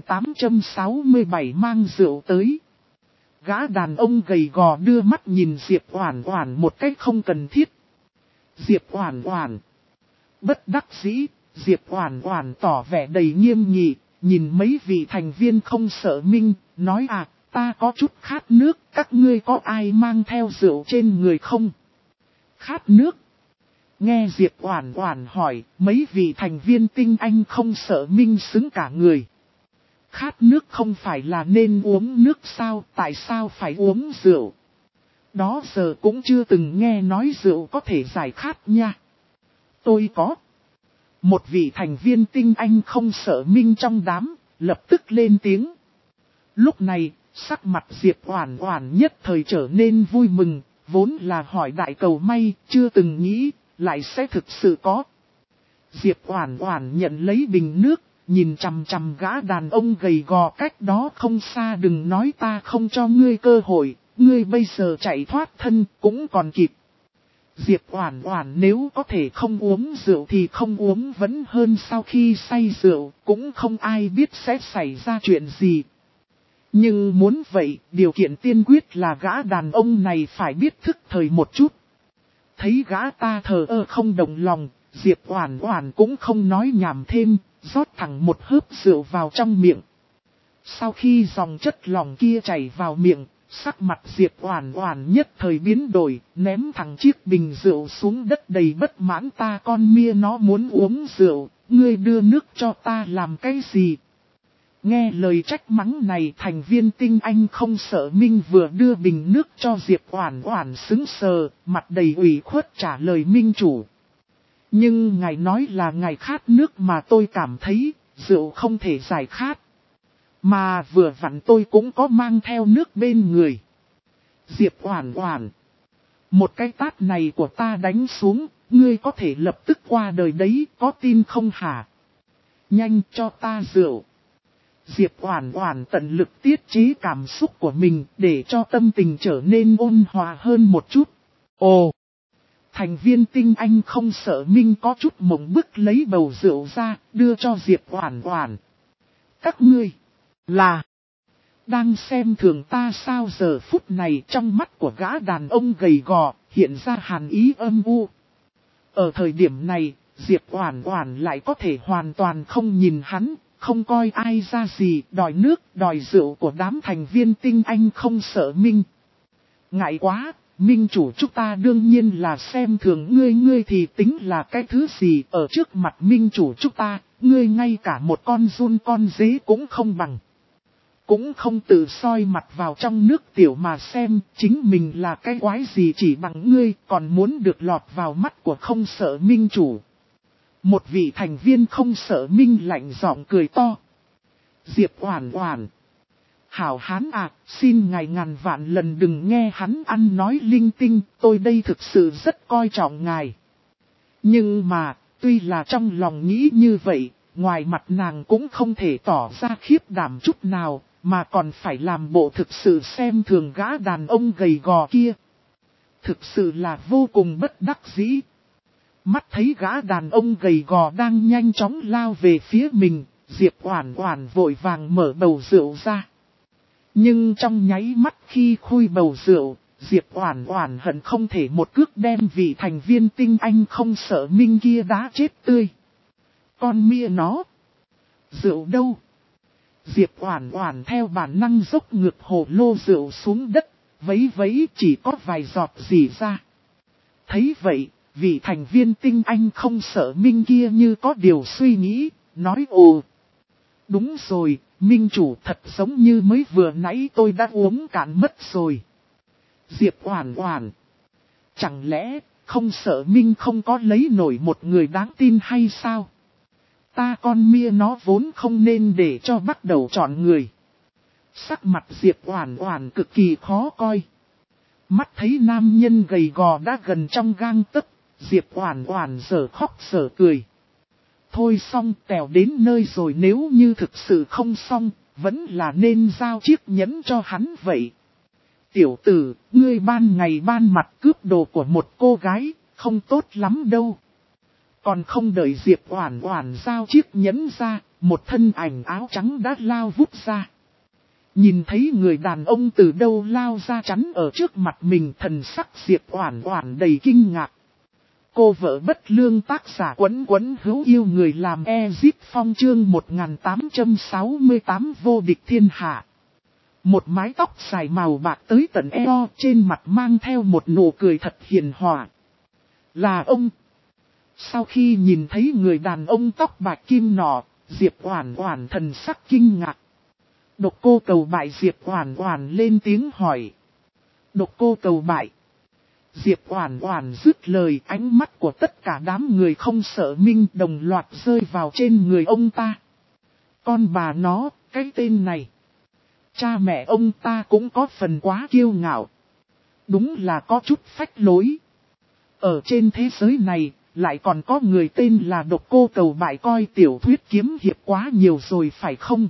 1867 mang rượu tới. Gã đàn ông gầy gò đưa mắt nhìn Diệp Oản Oản một cách không cần thiết. Diệp Oản Oản. Bất đắc dĩ, Diệp Oản Oản tỏ vẻ đầy nghiêm nghị, nhìn mấy vị thành viên không sợ Minh, nói ta có chút khát nước, các ngươi có ai mang theo rượu trên người không? Khát nước. Nghe Diệp Oản Oản hỏi, mấy vị thành viên tinh anh không sợ Minh xứng cả người. Khát nước không phải là nên uống nước sao, tại sao phải uống rượu? Đó giờ cũng chưa từng nghe nói rượu có thể giải khát nha. Tôi có. Một vị thành viên tinh anh không sợ Minh trong đám, lập tức lên tiếng. Lúc này, sắc mặt Diệp Oản Oản nhất thời trở nên vui mừng, vốn là hỏi đại cầu may, chưa từng nghĩ, lại sẽ thực sự có. Diệp Oản Oản nhận lấy bình nước, nhìn chằm chằm gã đàn ông gầy gò cách đó không xa, đừng nói ta không cho ngươi cơ hội, ngươi bây giờ chạy thoát thân cũng còn kịp. Diệp Oản Oản nếu có thể không uống rượu thì không uống vẫn hơn, sau khi say rượu cũng không ai biết sẽ xảy ra chuyện gì. Nhưng muốn vậy, điều kiện tiên quyết là gã đàn ông này phải biết thức thời một chút. Thấy gã ta thờ ơ không động lòng, Diệp Oản Oản cũng không nói nhảm thêm, rót thẳng một hớp rượu vào trong miệng. Sau khi dòng chất lỏng kia chảy vào miệng, sắc mặt Diệp Oản Oản nhất thời biến đổi, ném thẳng chiếc bình rượu xuống đất đầy bất mãn. Ta con mia nó muốn uống rượu, ngươi đưa nước cho ta làm cái gì? Nghe lời trách mắng này, thành viên tinh anh không sợ Minh vừa đưa bình nước cho Diệp Oản Oản sững sờ, mặt đầy ủy khuất trả lời Minh chủ. Nhưng ngài nói là ngài khát nước mà tôi cảm thấy, rượu không thể giải khát. Mà vừa vặn tôi cũng có mang theo nước bên người. Diệp Oản Oản. Một cái tát này của ta đánh xuống, ngươi có thể lập tức qua đời đấy, có tin không hả? Nhanh cho ta rượu. Diệp Oản Oản tận lực tiết chế cảm xúc của mình để cho tâm tình trở nên ôn hòa hơn một chút. Ồ! Thành viên tinh anh không sợ Minh có chút mộng bức lấy bầu rượu ra, đưa cho Diệp Oản Oản. Các ngươi là đang xem thường ta sao? Giờ phút này trong mắt của gã đàn ông gầy gò hiện ra hàn ý âm u. Ở thời điểm này, Diệp Oản Oản lại có thể hoàn toàn không nhìn hắn, không coi ai ra gì, đòi nước, đòi rượu của đám thành viên tinh anh không sợ Minh. Ngại quá, Minh chủ chúng ta đương nhiên là xem thường ngươi, ngươi thì tính là cái thứ gì? Ở trước mặt Minh chủ chúng ta, ngươi ngay cả một con giun con dế cũng không bằng. Cũng không tự soi mặt vào trong nước tiểu mà xem chính mình là cái quái gì chỉ bằng ngươi, còn muốn được lọt vào mắt của không sợ Minh chủ. Một vị thành viên không sợ Minh lạnh giọng cười to. Diệp Oản Oản. Hảo hán xin ngài ngàn vạn lần đừng nghe hắn ăn nói linh tinh, tôi đây thực sự rất coi trọng ngài. Nhưng mà, tuy là trong lòng nghĩ như vậy, ngoài mặt nàng cũng không thể tỏ ra khiếp đảm chút nào, mà còn phải làm bộ thực sự xem thường gã đàn ông gầy gò kia. Thực sự là vô cùng bất đắc dĩ. Mắt thấy gã đàn ông gầy gò đang nhanh chóng lao về phía mình, Diệp Oản Oản vội vàng mở bầu rượu ra. Nhưng trong nháy mắt khi khui bầu rượu, Diệp Oản Oản hận không thể một cước đem vị thành viên tinh anh không sợ Minh kia đá chết tươi. Con mia nó! Rượu đâu? Diệp Oản Oản theo bản năng dốc ngược hồ lô rượu xuống đất, vấy vấy chỉ có vài giọt rỉ ra. Thấy vậy, vị thành viên tinh anh không sợ Minh kia như có điều suy nghĩ, nói ồ. Đúng rồi, Minh chủ thật giống như mới vừa nãy tôi đã uống cạn mất rồi. Diệp Oản Oản. Chẳng lẽ, không sợ Minh không có lấy nổi một người đáng tin hay sao? Ta con mia nó vốn không nên để cho bắt đầu chọn người. Sắc mặt Diệp Oản Oản cực kỳ khó coi. Mắt thấy nam nhân gầy gò đã gần trong gang tấc, Diệp Oản Oản dở khóc dở cười. Thôi xong, tèo đến nơi rồi, nếu như thực sự không xong, vẫn là nên giao chiếc nhẫn cho hắn vậy. Tiểu tử, ngươi ban ngày ban mặt cướp đồ của một cô gái, không tốt lắm đâu. Còn không đợi Diệp Oản Oản giao chiếc nhẫn ra, một thân ảnh áo trắng đã lao vút ra. Nhìn thấy người đàn ông từ đâu lao ra chắn ở trước mặt mình, thần sắc Diệp Oản Oản đầy kinh ngạc. Cô vợ bất lương tác giả Quấn Quấn hữu yêu người làm Ezip Phong chương 1868 vô địch thiên hạ. Một mái tóc dài màu bạc tới tận eo, trên mặt mang theo một nụ cười thật hiền hòa. Là ông. Sau khi nhìn thấy người đàn ông tóc bạc kim nọ, Diệp Oản Oản thần sắc kinh ngạc. Độc Cô Cầu Bại. Diệp Oản Oản lên tiếng hỏi. Độc Cô Cầu Bại. Diệp Oản Oản dứt lời, ánh mắt của tất cả đám người không sợ minh đồng loạt rơi vào trên người ông ta. Con bà nó, cái tên này. Cha mẹ ông ta cũng có phần quá kiêu ngạo. Đúng là có chút phách lối. Ở trên thế giới này, lại còn có người tên là Độc Cô Cầu Bại, coi tiểu thuyết kiếm hiệp quá nhiều rồi phải không?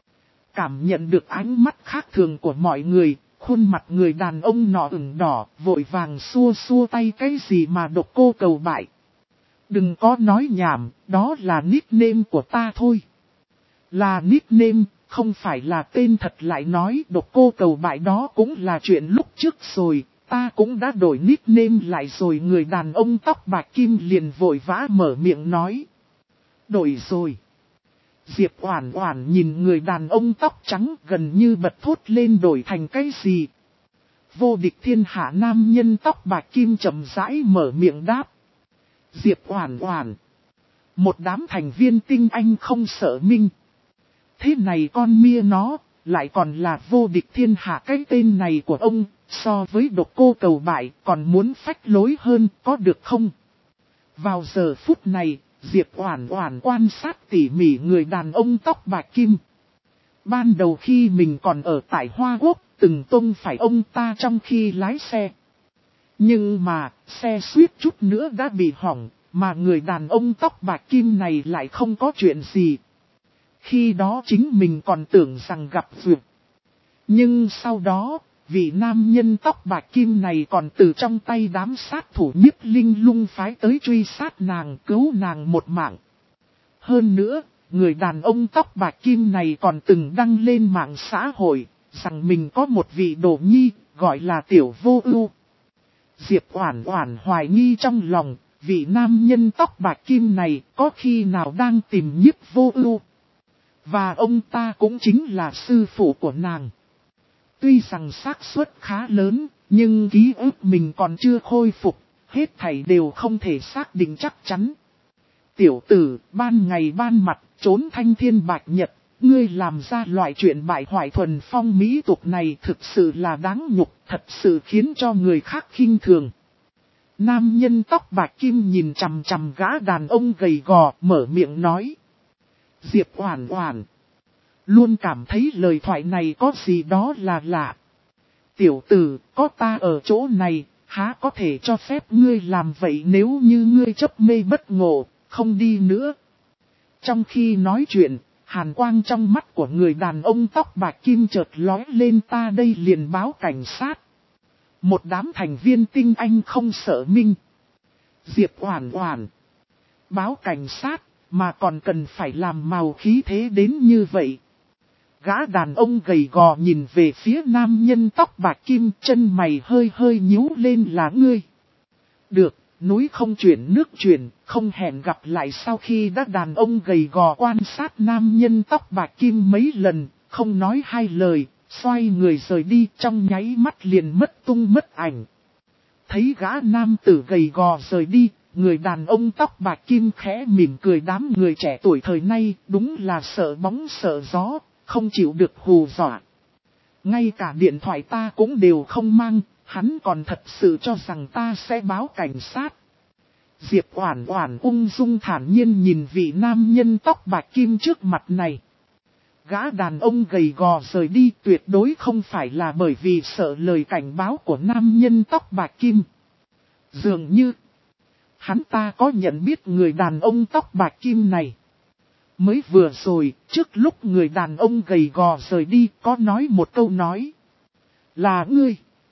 Cảm nhận được ánh mắt khác thường của mọi người, khuôn mặt người đàn ông nọ ửng đỏ, vội vàng xua xua tay. Cái gì mà Độc Cô Cầu Bại? Đừng có nói nhảm, đó là nickname của ta thôi. Là nickname, không phải là tên thật. Lại nói Độc Cô Cầu Bại đó cũng là chuyện lúc trước rồi, ta cũng đã đổi nickname lại rồi. Người đàn ông tóc bạc kim liền vội vã mở miệng nói. Đổi rồi. Diệp Oản Oản nhìn người đàn ông tóc trắng gần như bật thốt lên, đổi thành cái gì? Vô địch thiên hạ. Nam nhân tóc bạc kim chậm rãi mở miệng đáp. Diệp Oản Oản. Một đám thành viên tinh anh không sợ minh. Thế này con mia nó, lại còn là vô địch thiên hạ. Cái tên này của ông, so với Độc Cô Cầu Bại còn muốn phách lối hơn, có được không? Vào giờ phút này, Diệp Oản Oản quan sát tỉ mỉ người đàn ông tóc bạc kim. Ban đầu khi mình còn ở tại Hoa Quốc, từng tông phải ông ta trong khi lái xe. Nhưng mà, xe suýt chút nữa đã bị hỏng, mà người đàn ông tóc bạc kim này lại không có chuyện gì. Khi đó chính mình còn tưởng rằng gặp duyệt. Nhưng sau đó, vị nam nhân tóc bạc kim này còn từ trong tay đám sát thủ Nhiếp Linh Lung phái tới truy sát nàng, cứu nàng một mạng. Hơn nữa, người đàn ông tóc bạc kim này còn từng đăng lên mạng xã hội, rằng mình có một vị đồ nhi, gọi là Tiểu Vô Ưu. Diệp Oản Oản hoài nghi trong lòng, vị nam nhân tóc bạc kim này có khi nào đang tìm Nhiếp Vô Ưu. Và ông ta cũng chính là sư phụ của nàng. Tuy rằng xác suất khá lớn, nhưng ký ức mình còn chưa khôi phục, hết thảy đều không thể xác định chắc chắn. Tiểu tử, ban ngày ban mặt, trốn thanh thiên bạch nhật, ngươi làm ra loại chuyện bại hoại thuần phong mỹ tục này thực sự là đáng nhục, thật sự khiến cho người khác khinh thường. Nam nhân tóc bạc kim nhìn chằm chằm gã đàn ông gầy gò, mở miệng nói. Diệp Oản Oản. Luôn cảm thấy lời thoại này có gì đó là lạ. Tiểu tử, có ta ở chỗ này, há có thể cho phép ngươi làm vậy nếu như ngươi chấp mê bất ngộ, không đi nữa. Trong khi nói chuyện, hàn quang trong mắt của người đàn ông tóc bạc kim chợt lóe lên. Ta đây liền báo cảnh sát. Một đám thành viên tinh anh không sợ minh. Diệp Oản Oản. Báo cảnh sát, mà còn cần phải làm màu khí thế đến như vậy. Gã đàn ông gầy gò nhìn về phía nam nhân tóc bạc kim, chân mày hơi hơi nhíu lên. Là ngươi. Được, núi không chuyển nước chuyển, không hẹn gặp lại. Sau khi đã đàn ông gầy gò quan sát nam nhân tóc bạc kim mấy lần, không nói hai lời, xoay người rời đi, trong nháy mắt liền mất tung mất ảnh. Thấy gã nam tử gầy gò rời đi, người đàn ông tóc bạc kim khẽ mỉm cười. Đám người trẻ tuổi thời nay đúng là sợ bóng sợ gió, không chịu được hù dọa. Ngay cả điện thoại ta cũng đều không mang, hắn còn thật sự cho rằng ta sẽ báo cảnh sát. Diệp Oản Oản ung dung thản nhiên nhìn vị nam nhân tóc bạc kim trước mặt này. Gã đàn ông gầy gò rời đi tuyệt đối không phải là bởi vì sợ lời cảnh báo của nam nhân tóc bạc kim. Dường như hắn ta có nhận biết người đàn ông tóc bạc kim này. Mới vừa rồi, trước lúc người đàn ông gầy gò rời đi, có nói một câu nói. Là ngươi.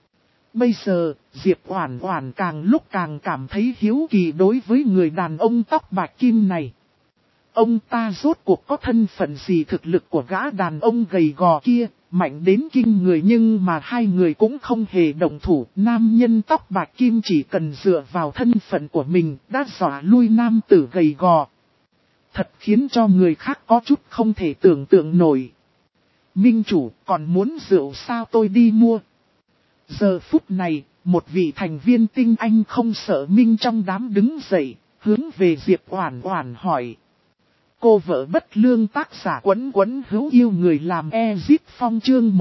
Bây giờ, Diệp Oản Oản càng lúc càng cảm thấy hiếu kỳ đối với người đàn ông tóc bạc kim này. Ông ta rốt cuộc có thân phận gì, thực lực của gã đàn ông gầy gò kia, mạnh đến kinh người, nhưng mà hai người cũng không hề động thủ. Nam nhân tóc bạc kim chỉ cần dựa vào thân phận của mình đã dọa lui nam tử gầy gò. Thật khiến cho người khác có chút không thể tưởng tượng nổi. Minh chủ, còn muốn rượu sao, tôi đi mua. Giờ phút này, một vị thành viên tinh anh không sợ Minh trong đám đứng dậy, hướng về Diệp Oản Oản hỏi. Cô vợ bất lương, tác giả Quấn Quấn hữu yêu người làm Ezip Phong, chương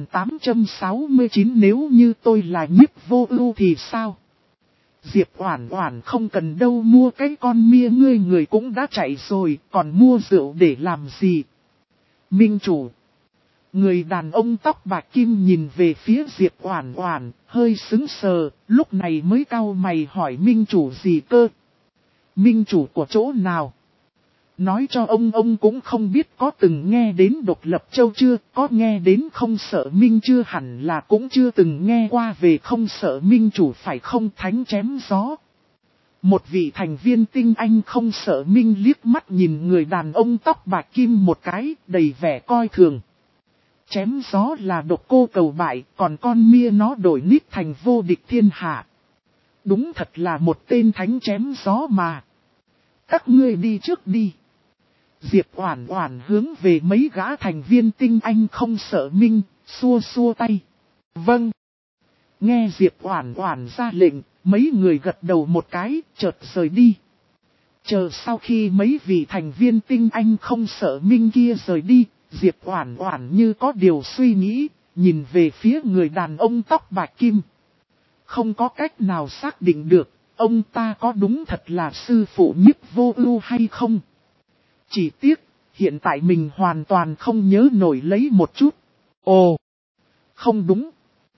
1869. Nếu như tôi là Nhiếp Vô Ưu thì sao? Diệp Oản Oản không cần đâu, mua cái con mia ngươi người cũng đã chạy rồi, còn mua rượu để làm gì? Minh chủ. Người đàn ông tóc bạc kim nhìn về phía Diệp Oản Oản, hơi sững sờ, lúc này mới cau mày hỏi Minh chủ gì cơ? Minh chủ của chỗ nào? Nói cho ông cũng không biết có từng nghe đến Độc Lập Châu chưa, có nghe đến Không Sợ Minh chưa, hẳn là cũng chưa từng nghe qua về Không Sợ Minh chủ phải không? Thánh chém gió. Một vị thành viên tinh anh Không Sợ Minh liếc mắt nhìn người đàn ông tóc bạc kim một cái, đầy vẻ coi thường. Chém gió là độc cô cầu bại, còn con mia nó đổi nít thành vô địch thiên hạ. Đúng thật là một tên thánh chém gió mà. Các ngươi đi trước đi. Diệp Oản Oản hướng về mấy gã thành viên tinh anh Không Sợ Minh, xua xua tay. Vâng. Nghe Diệp Oản Oản ra lệnh, mấy người gật đầu một cái, chợt rời đi. Chờ sau khi mấy vị thành viên tinh anh Không Sợ Minh kia rời đi, Diệp Oản Oản như có điều suy nghĩ, nhìn về phía người đàn ông tóc bạc kim. Không có cách nào xác định được, ông ta có đúng thật là sư phụ Nhiếp Vô Ưu hay không. Chỉ tiếc, hiện tại mình hoàn toàn không nhớ nổi lấy một chút. Ồ, không đúng.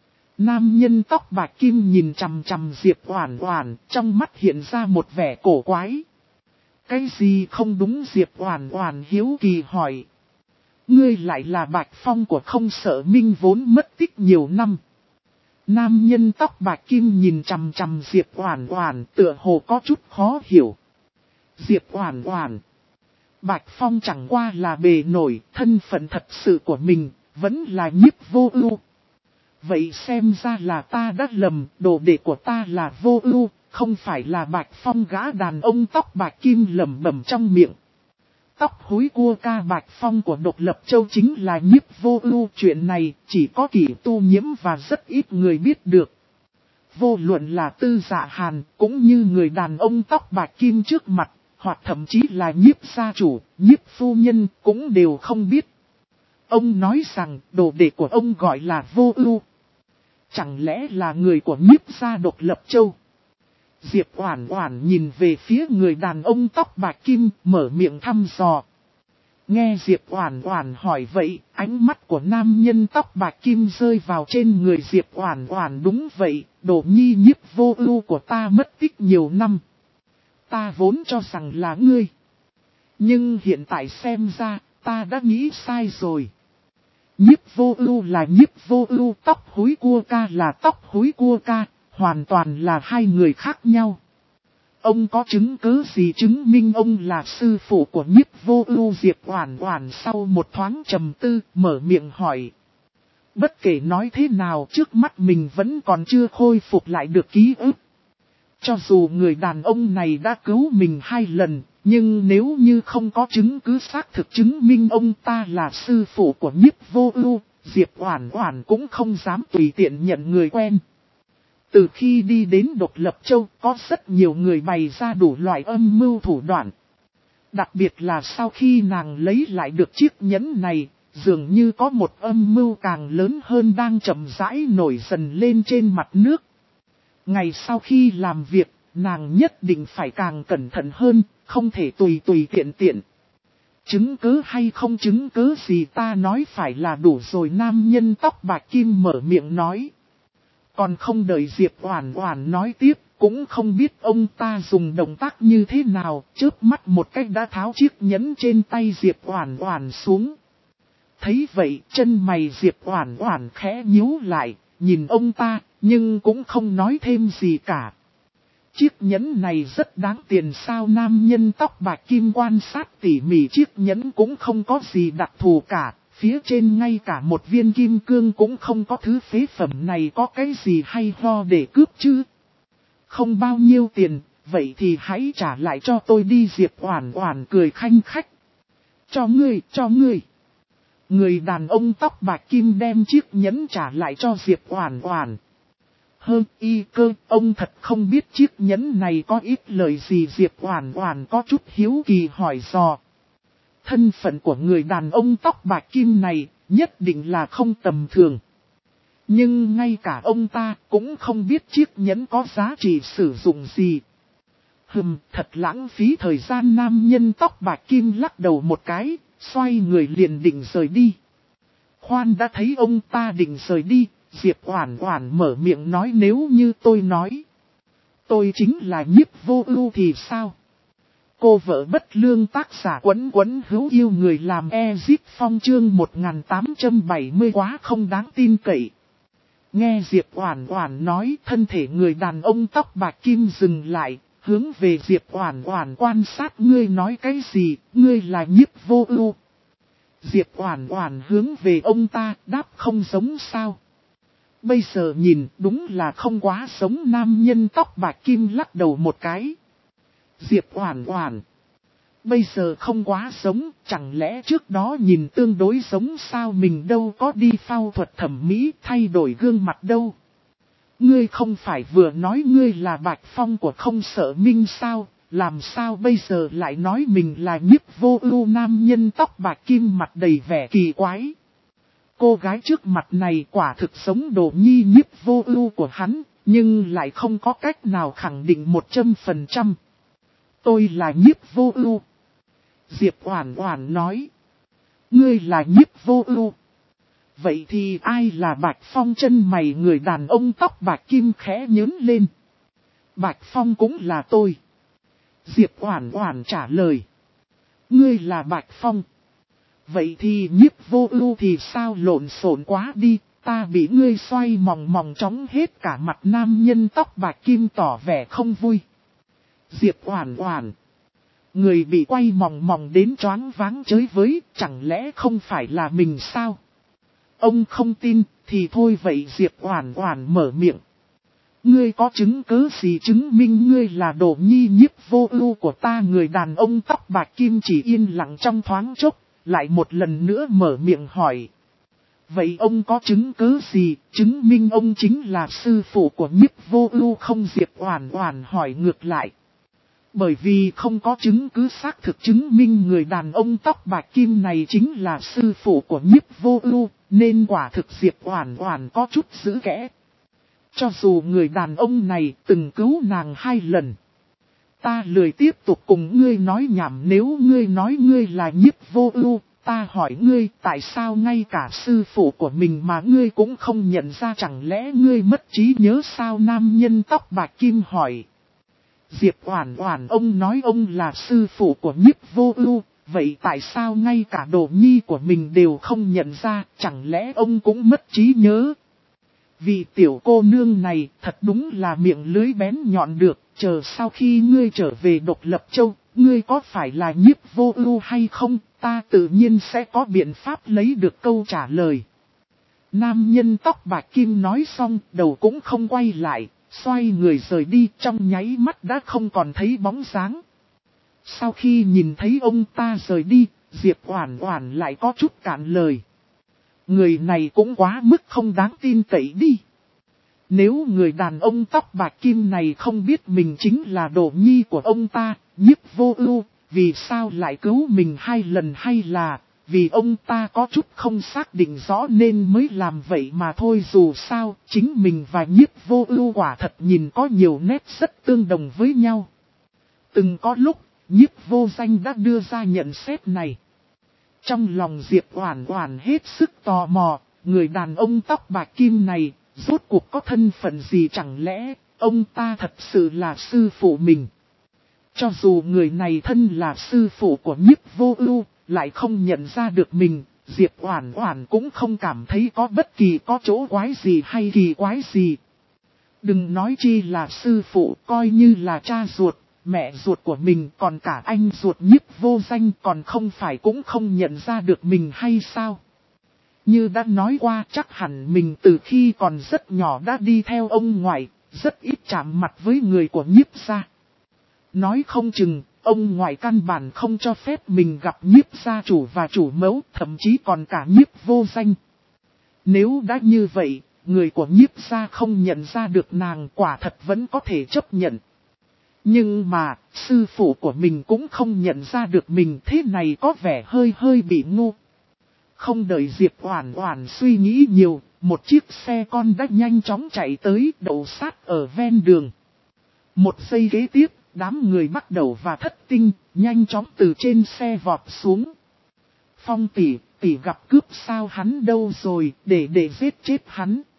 Nam nhân tóc bạc kim nhìn chằm chằm Diệp Oản Oản, trong mắt hiện ra một vẻ cổ quái. Cái gì không đúng? Diệp Oản Oản hiếu kỳ hỏi. Ngươi lại là Bạch Phong của Không Sợ Minh vốn mất tích nhiều năm. Nam nhân tóc bạc kim nhìn chằm chằm Diệp Oản Oản, tựa hồ có chút khó hiểu. Diệp Oản Oản, Bạch Phong chẳng qua là bề nổi, thân phận thật sự của mình vẫn là Nhiếp Vô Ưu. Vậy xem ra là ta đã lầm, đồ đệ của ta là Vô Ưu, không phải là Bạch Phong. Gã đàn ông tóc bạc kim lẩm bẩm trong miệng. Tóc húi cua ca Bạch Phong của Độc Lập Châu chính là Nhiếp Vô Ưu, chuyện này chỉ có Kỷ Tu Nhiễm và rất ít người biết được. Vô luận là Tư Dạ Hàn cũng như người đàn ông tóc bạc kim trước mặt, hoặc thậm chí là Nhiếp gia chủ, Nhiếp phu nhân cũng đều không biết. Ông nói rằng đồ đệ của ông gọi là Vô Ưu. Chẳng lẽ là người của Nhiếp gia Độc Lập Châu? Diệp Oản Oản nhìn về phía người đàn ông tóc bạc kim, mở miệng thăm dò. Nghe Diệp Oản Oản hỏi vậy, ánh mắt của nam nhân tóc bạc kim rơi vào trên người Diệp Oản Oản. Đúng vậy, đồ nhi Nhiếp Vô Ưu của ta mất tích nhiều năm. Ta vốn cho rằng là ngươi. Nhưng hiện tại xem ra, ta đã nghĩ sai rồi. Nhiếp Vô Ưu là Nhiếp Vô Ưu, tóc húi cua ca là tóc húi cua ca, hoàn toàn là hai người khác nhau. Ông có chứng cứ gì chứng minh ông là sư phụ của Nhiếp Vô Ưu? Diệp Oản Oản sau một thoáng trầm tư, mở miệng hỏi. Bất kể nói thế nào, trước mắt mình vẫn còn chưa khôi phục lại được ký ức. Cho dù người đàn ông này đã cứu mình 2 lần, nhưng nếu như không có chứng cứ xác thực chứng minh ông ta là sư phụ của Nhiếp Vô Ưu, Diệp Oản Oản cũng không dám tùy tiện nhận người quen. Từ khi đi đến Độc Lập Châu, có rất nhiều người bày ra đủ loại âm mưu thủ đoạn. Đặc biệt là sau khi nàng lấy lại được chiếc nhẫn này, dường như có một âm mưu càng lớn hơn đang chậm rãi nổi dần lên trên mặt nước. Ngày sau khi làm việc, nàng nhất định phải càng cẩn thận hơn, không thể tùy tiện tiện. Chứng cứ hay không chứng cứ gì ta nói phải là đủ rồi. Nam nhân tóc bạc kim mở miệng nói. Còn không đợi Diệp Oản Oản nói tiếp, cũng không biết ông ta dùng động tác như thế nào, chớp mắt một cách đã tháo chiếc nhẫn trên tay Diệp Oản Oản xuống. Thấy vậy, chân mày Diệp Oản Oản khẽ nhíu lại, nhìn ông ta, nhưng cũng không nói thêm gì cả. Chiếc nhẫn này rất đáng tiền sao? Nam nhân tóc bạc kim quan sát tỉ mỉ chiếc nhẫn cũng không có gì đặc thù cả, phía trên ngay cả một viên kim cương cũng không có, thứ phế phẩm này có cái gì hay ho để cướp chứ? Không bao nhiêu tiền, vậy thì hãy trả lại cho tôi đi. Diệp Oản Oản cười khanh khách. Cho ngươi. Người đàn ông tóc bạc kim đem chiếc nhẫn trả lại cho Diệp Oản Oản. Y cơ, ông thật không biết chiếc nhẫn này có ít lời gì? Diệp Oản Oản có chút hiếu kỳ hỏi dò. Thân phận của người đàn ông tóc bạc kim này nhất định là không tầm thường. Nhưng ngay cả ông ta cũng không biết chiếc nhẫn có giá trị sử dụng gì. Thật lãng phí thời gian. Nam nhân tóc bạc kim lắc đầu một cái, xoay người liền định rời đi. Khoan đã, thấy ông ta định rời đi, Diệp Oản Oản mở miệng nói, nếu như tôi nói tôi chính là Nhiếp Vô Ưu thì sao? Cô vợ bất lương, tác giả Quấn Quấn Hữu Yêu, người làm Ezip Phong, chương 1870 quá không đáng tin cậy. Nghe Diệp Oản Oản nói, thân thể người đàn ông tóc bạc kim dừng lại, hướng về Diệp Oản Oản quan sát. Ngươi nói cái gì? Ngươi là Nhiếp Vô Ưu? Diệp Oản Oản hướng về ông ta, đáp, không giống sao? Bây giờ nhìn đúng là không quá giống. Nam nhân tóc bạc kim lắc đầu một cái. Diệp Oản Oản, bây giờ không quá giống, chẳng lẽ trước đó nhìn tương đối giống sao? Mình đâu có đi phẫu thuật thẩm mỹ thay đổi gương mặt đâu. Ngươi không phải vừa nói ngươi là Bạch Phong của Không Sợ Minh sao? Làm sao bây giờ lại nói mình là Nhiếp Vô Ưu? Nam nhân tóc bạc kim mặt đầy vẻ kỳ quái. Cô gái trước mặt này quả thực giống Đỗ Nhi Nhiếp Vô Ưu của hắn, nhưng lại không có cách nào khẳng định 100%. Tôi là Nhiếp Vô Ưu. Diệp Oản Oản nói. Ngươi là Nhiếp Vô Ưu? Vậy thì ai là Bạch Phong? Chân mày người đàn ông tóc bạc kim khẽ nhướng lên. Bạch Phong cũng là tôi. Diệp Oản Oản trả lời. Ngươi là Bạch Phong? Vậy thì Nhiếp Vô Ưu thì sao? Lộn xộn quá đi, ta bị ngươi xoay mòng mòng chóng hết cả mặt. Nam nhân tóc bạc kim tỏ vẻ không vui. Diệp Oản Oản, người bị quay mòng mòng đến choáng váng chới với, chẳng lẽ không phải là mình sao? Ông không tin, thì thôi vậy. Diệp Oản Oản mở miệng. Ngươi có chứng cứ gì chứng minh ngươi là Đỗ Nhi Nhiếp Vô Ưu của ta? Người đàn ông tóc bạc kim chỉ yên lặng trong thoáng chốc, lại một lần nữa mở miệng hỏi. Vậy ông có chứng cứ gì chứng minh ông chính là sư phụ của Nhiếp Vô Ưu không? Diệp Oản Oản hỏi ngược lại. Bởi vì không có chứng cứ xác thực chứng minh người đàn ông tóc bạc kim này chính là sư phụ của Nhiếp Vô Ưu, nên quả thực Diệp Oản Oản có chút giữ kẽ. Cho dù người đàn ông này từng cứu nàng 2 lần. Ta lười tiếp tục cùng ngươi nói nhảm. Nếu ngươi nói ngươi là Nhiếp Vô Ưu, ta hỏi ngươi tại sao ngay cả sư phụ của mình mà ngươi cũng không nhận ra? Chẳng lẽ ngươi mất trí nhớ sao? Nam nhân tóc bạc kim hỏi. Diệp Oản Oản, ông nói ông là sư phụ của Nhiếp Vô Ưu, vậy tại sao ngay cả Đỗ Nhi của mình đều không nhận ra? Chẳng lẽ ông cũng mất trí nhớ? Vì tiểu cô nương này thật đúng là miệng lưới bén nhọn được. Chờ sau khi ngươi trở về Độc Lập Châu, ngươi có phải là Nhiếp Vô Ưu hay không? Ta tự nhiên sẽ có biện pháp lấy được câu trả lời. Nam nhân tóc bạc kim nói xong, đầu cũng không quay lại, xoay người rời đi, trong nháy mắt đã không còn thấy bóng dáng. Sau khi nhìn thấy ông ta rời đi, Diệp Oản Oản lại có chút cạn lời. Người này cũng quá mức không đáng tin cậy đi. Nếu người đàn ông tóc bạc kim này không biết mình chính là Đỗ Nhi của ông ta, Nhiếp Vô Ưu, vì sao lại cứu mình 2 lần? Hay là vì ông ta có chút không xác định rõ nên mới làm vậy mà thôi? Dù sao, chính mình và Nhiếp Vô Ưu quả thật nhìn có nhiều nét rất tương đồng với nhau. Từng có lúc, Nhiếp Vô Danh đã đưa ra nhận xét này. Trong lòng Diệp Oản Oản hết sức tò mò, người đàn ông tóc bạc kim này rốt cuộc có thân phận gì? Chẳng lẽ ông ta thật sự là sư phụ mình? Cho dù người này thân là sư phụ của Nhiếp Vô Ưu, lại không nhận ra được mình, Diệp Oản Oản cũng không cảm thấy có bất kỳ có chỗ quái gì hay kỳ quái gì. Đừng nói chi là sư phụ, coi như là cha ruột, mẹ ruột của mình, còn cả anh ruột Nhiếp Vô Danh còn không phải cũng không nhận ra được mình hay sao? Như đã nói qua, chắc hẳn mình từ khi còn rất nhỏ đã đi theo ông ngoại, rất ít chạm mặt với người của Nhiếp gia. Nói không chừng, ông ngoại căn bản không cho phép mình gặp Nhiếp gia chủ và chủ mẫu, thậm chí còn cả Nhiếp Vô Danh. Nếu đã như vậy, người của Nhiếp gia không nhận ra được nàng, quả thật vẫn có thể chấp nhận. Nhưng mà, sư phụ của mình cũng không nhận ra được mình, thế này có vẻ hơi bị ngu. Không đợi Diệp Oản Oản suy nghĩ nhiều, một chiếc xe con đã nhanh chóng chạy tới, đậu sát ở ven đường. Một giây kế tiếp, đám người bắt đầu và Thất Tinh nhanh chóng từ trên xe vọt xuống. Phong tỷ gặp cướp sao hắn đâu rồi, để giết chết hắn.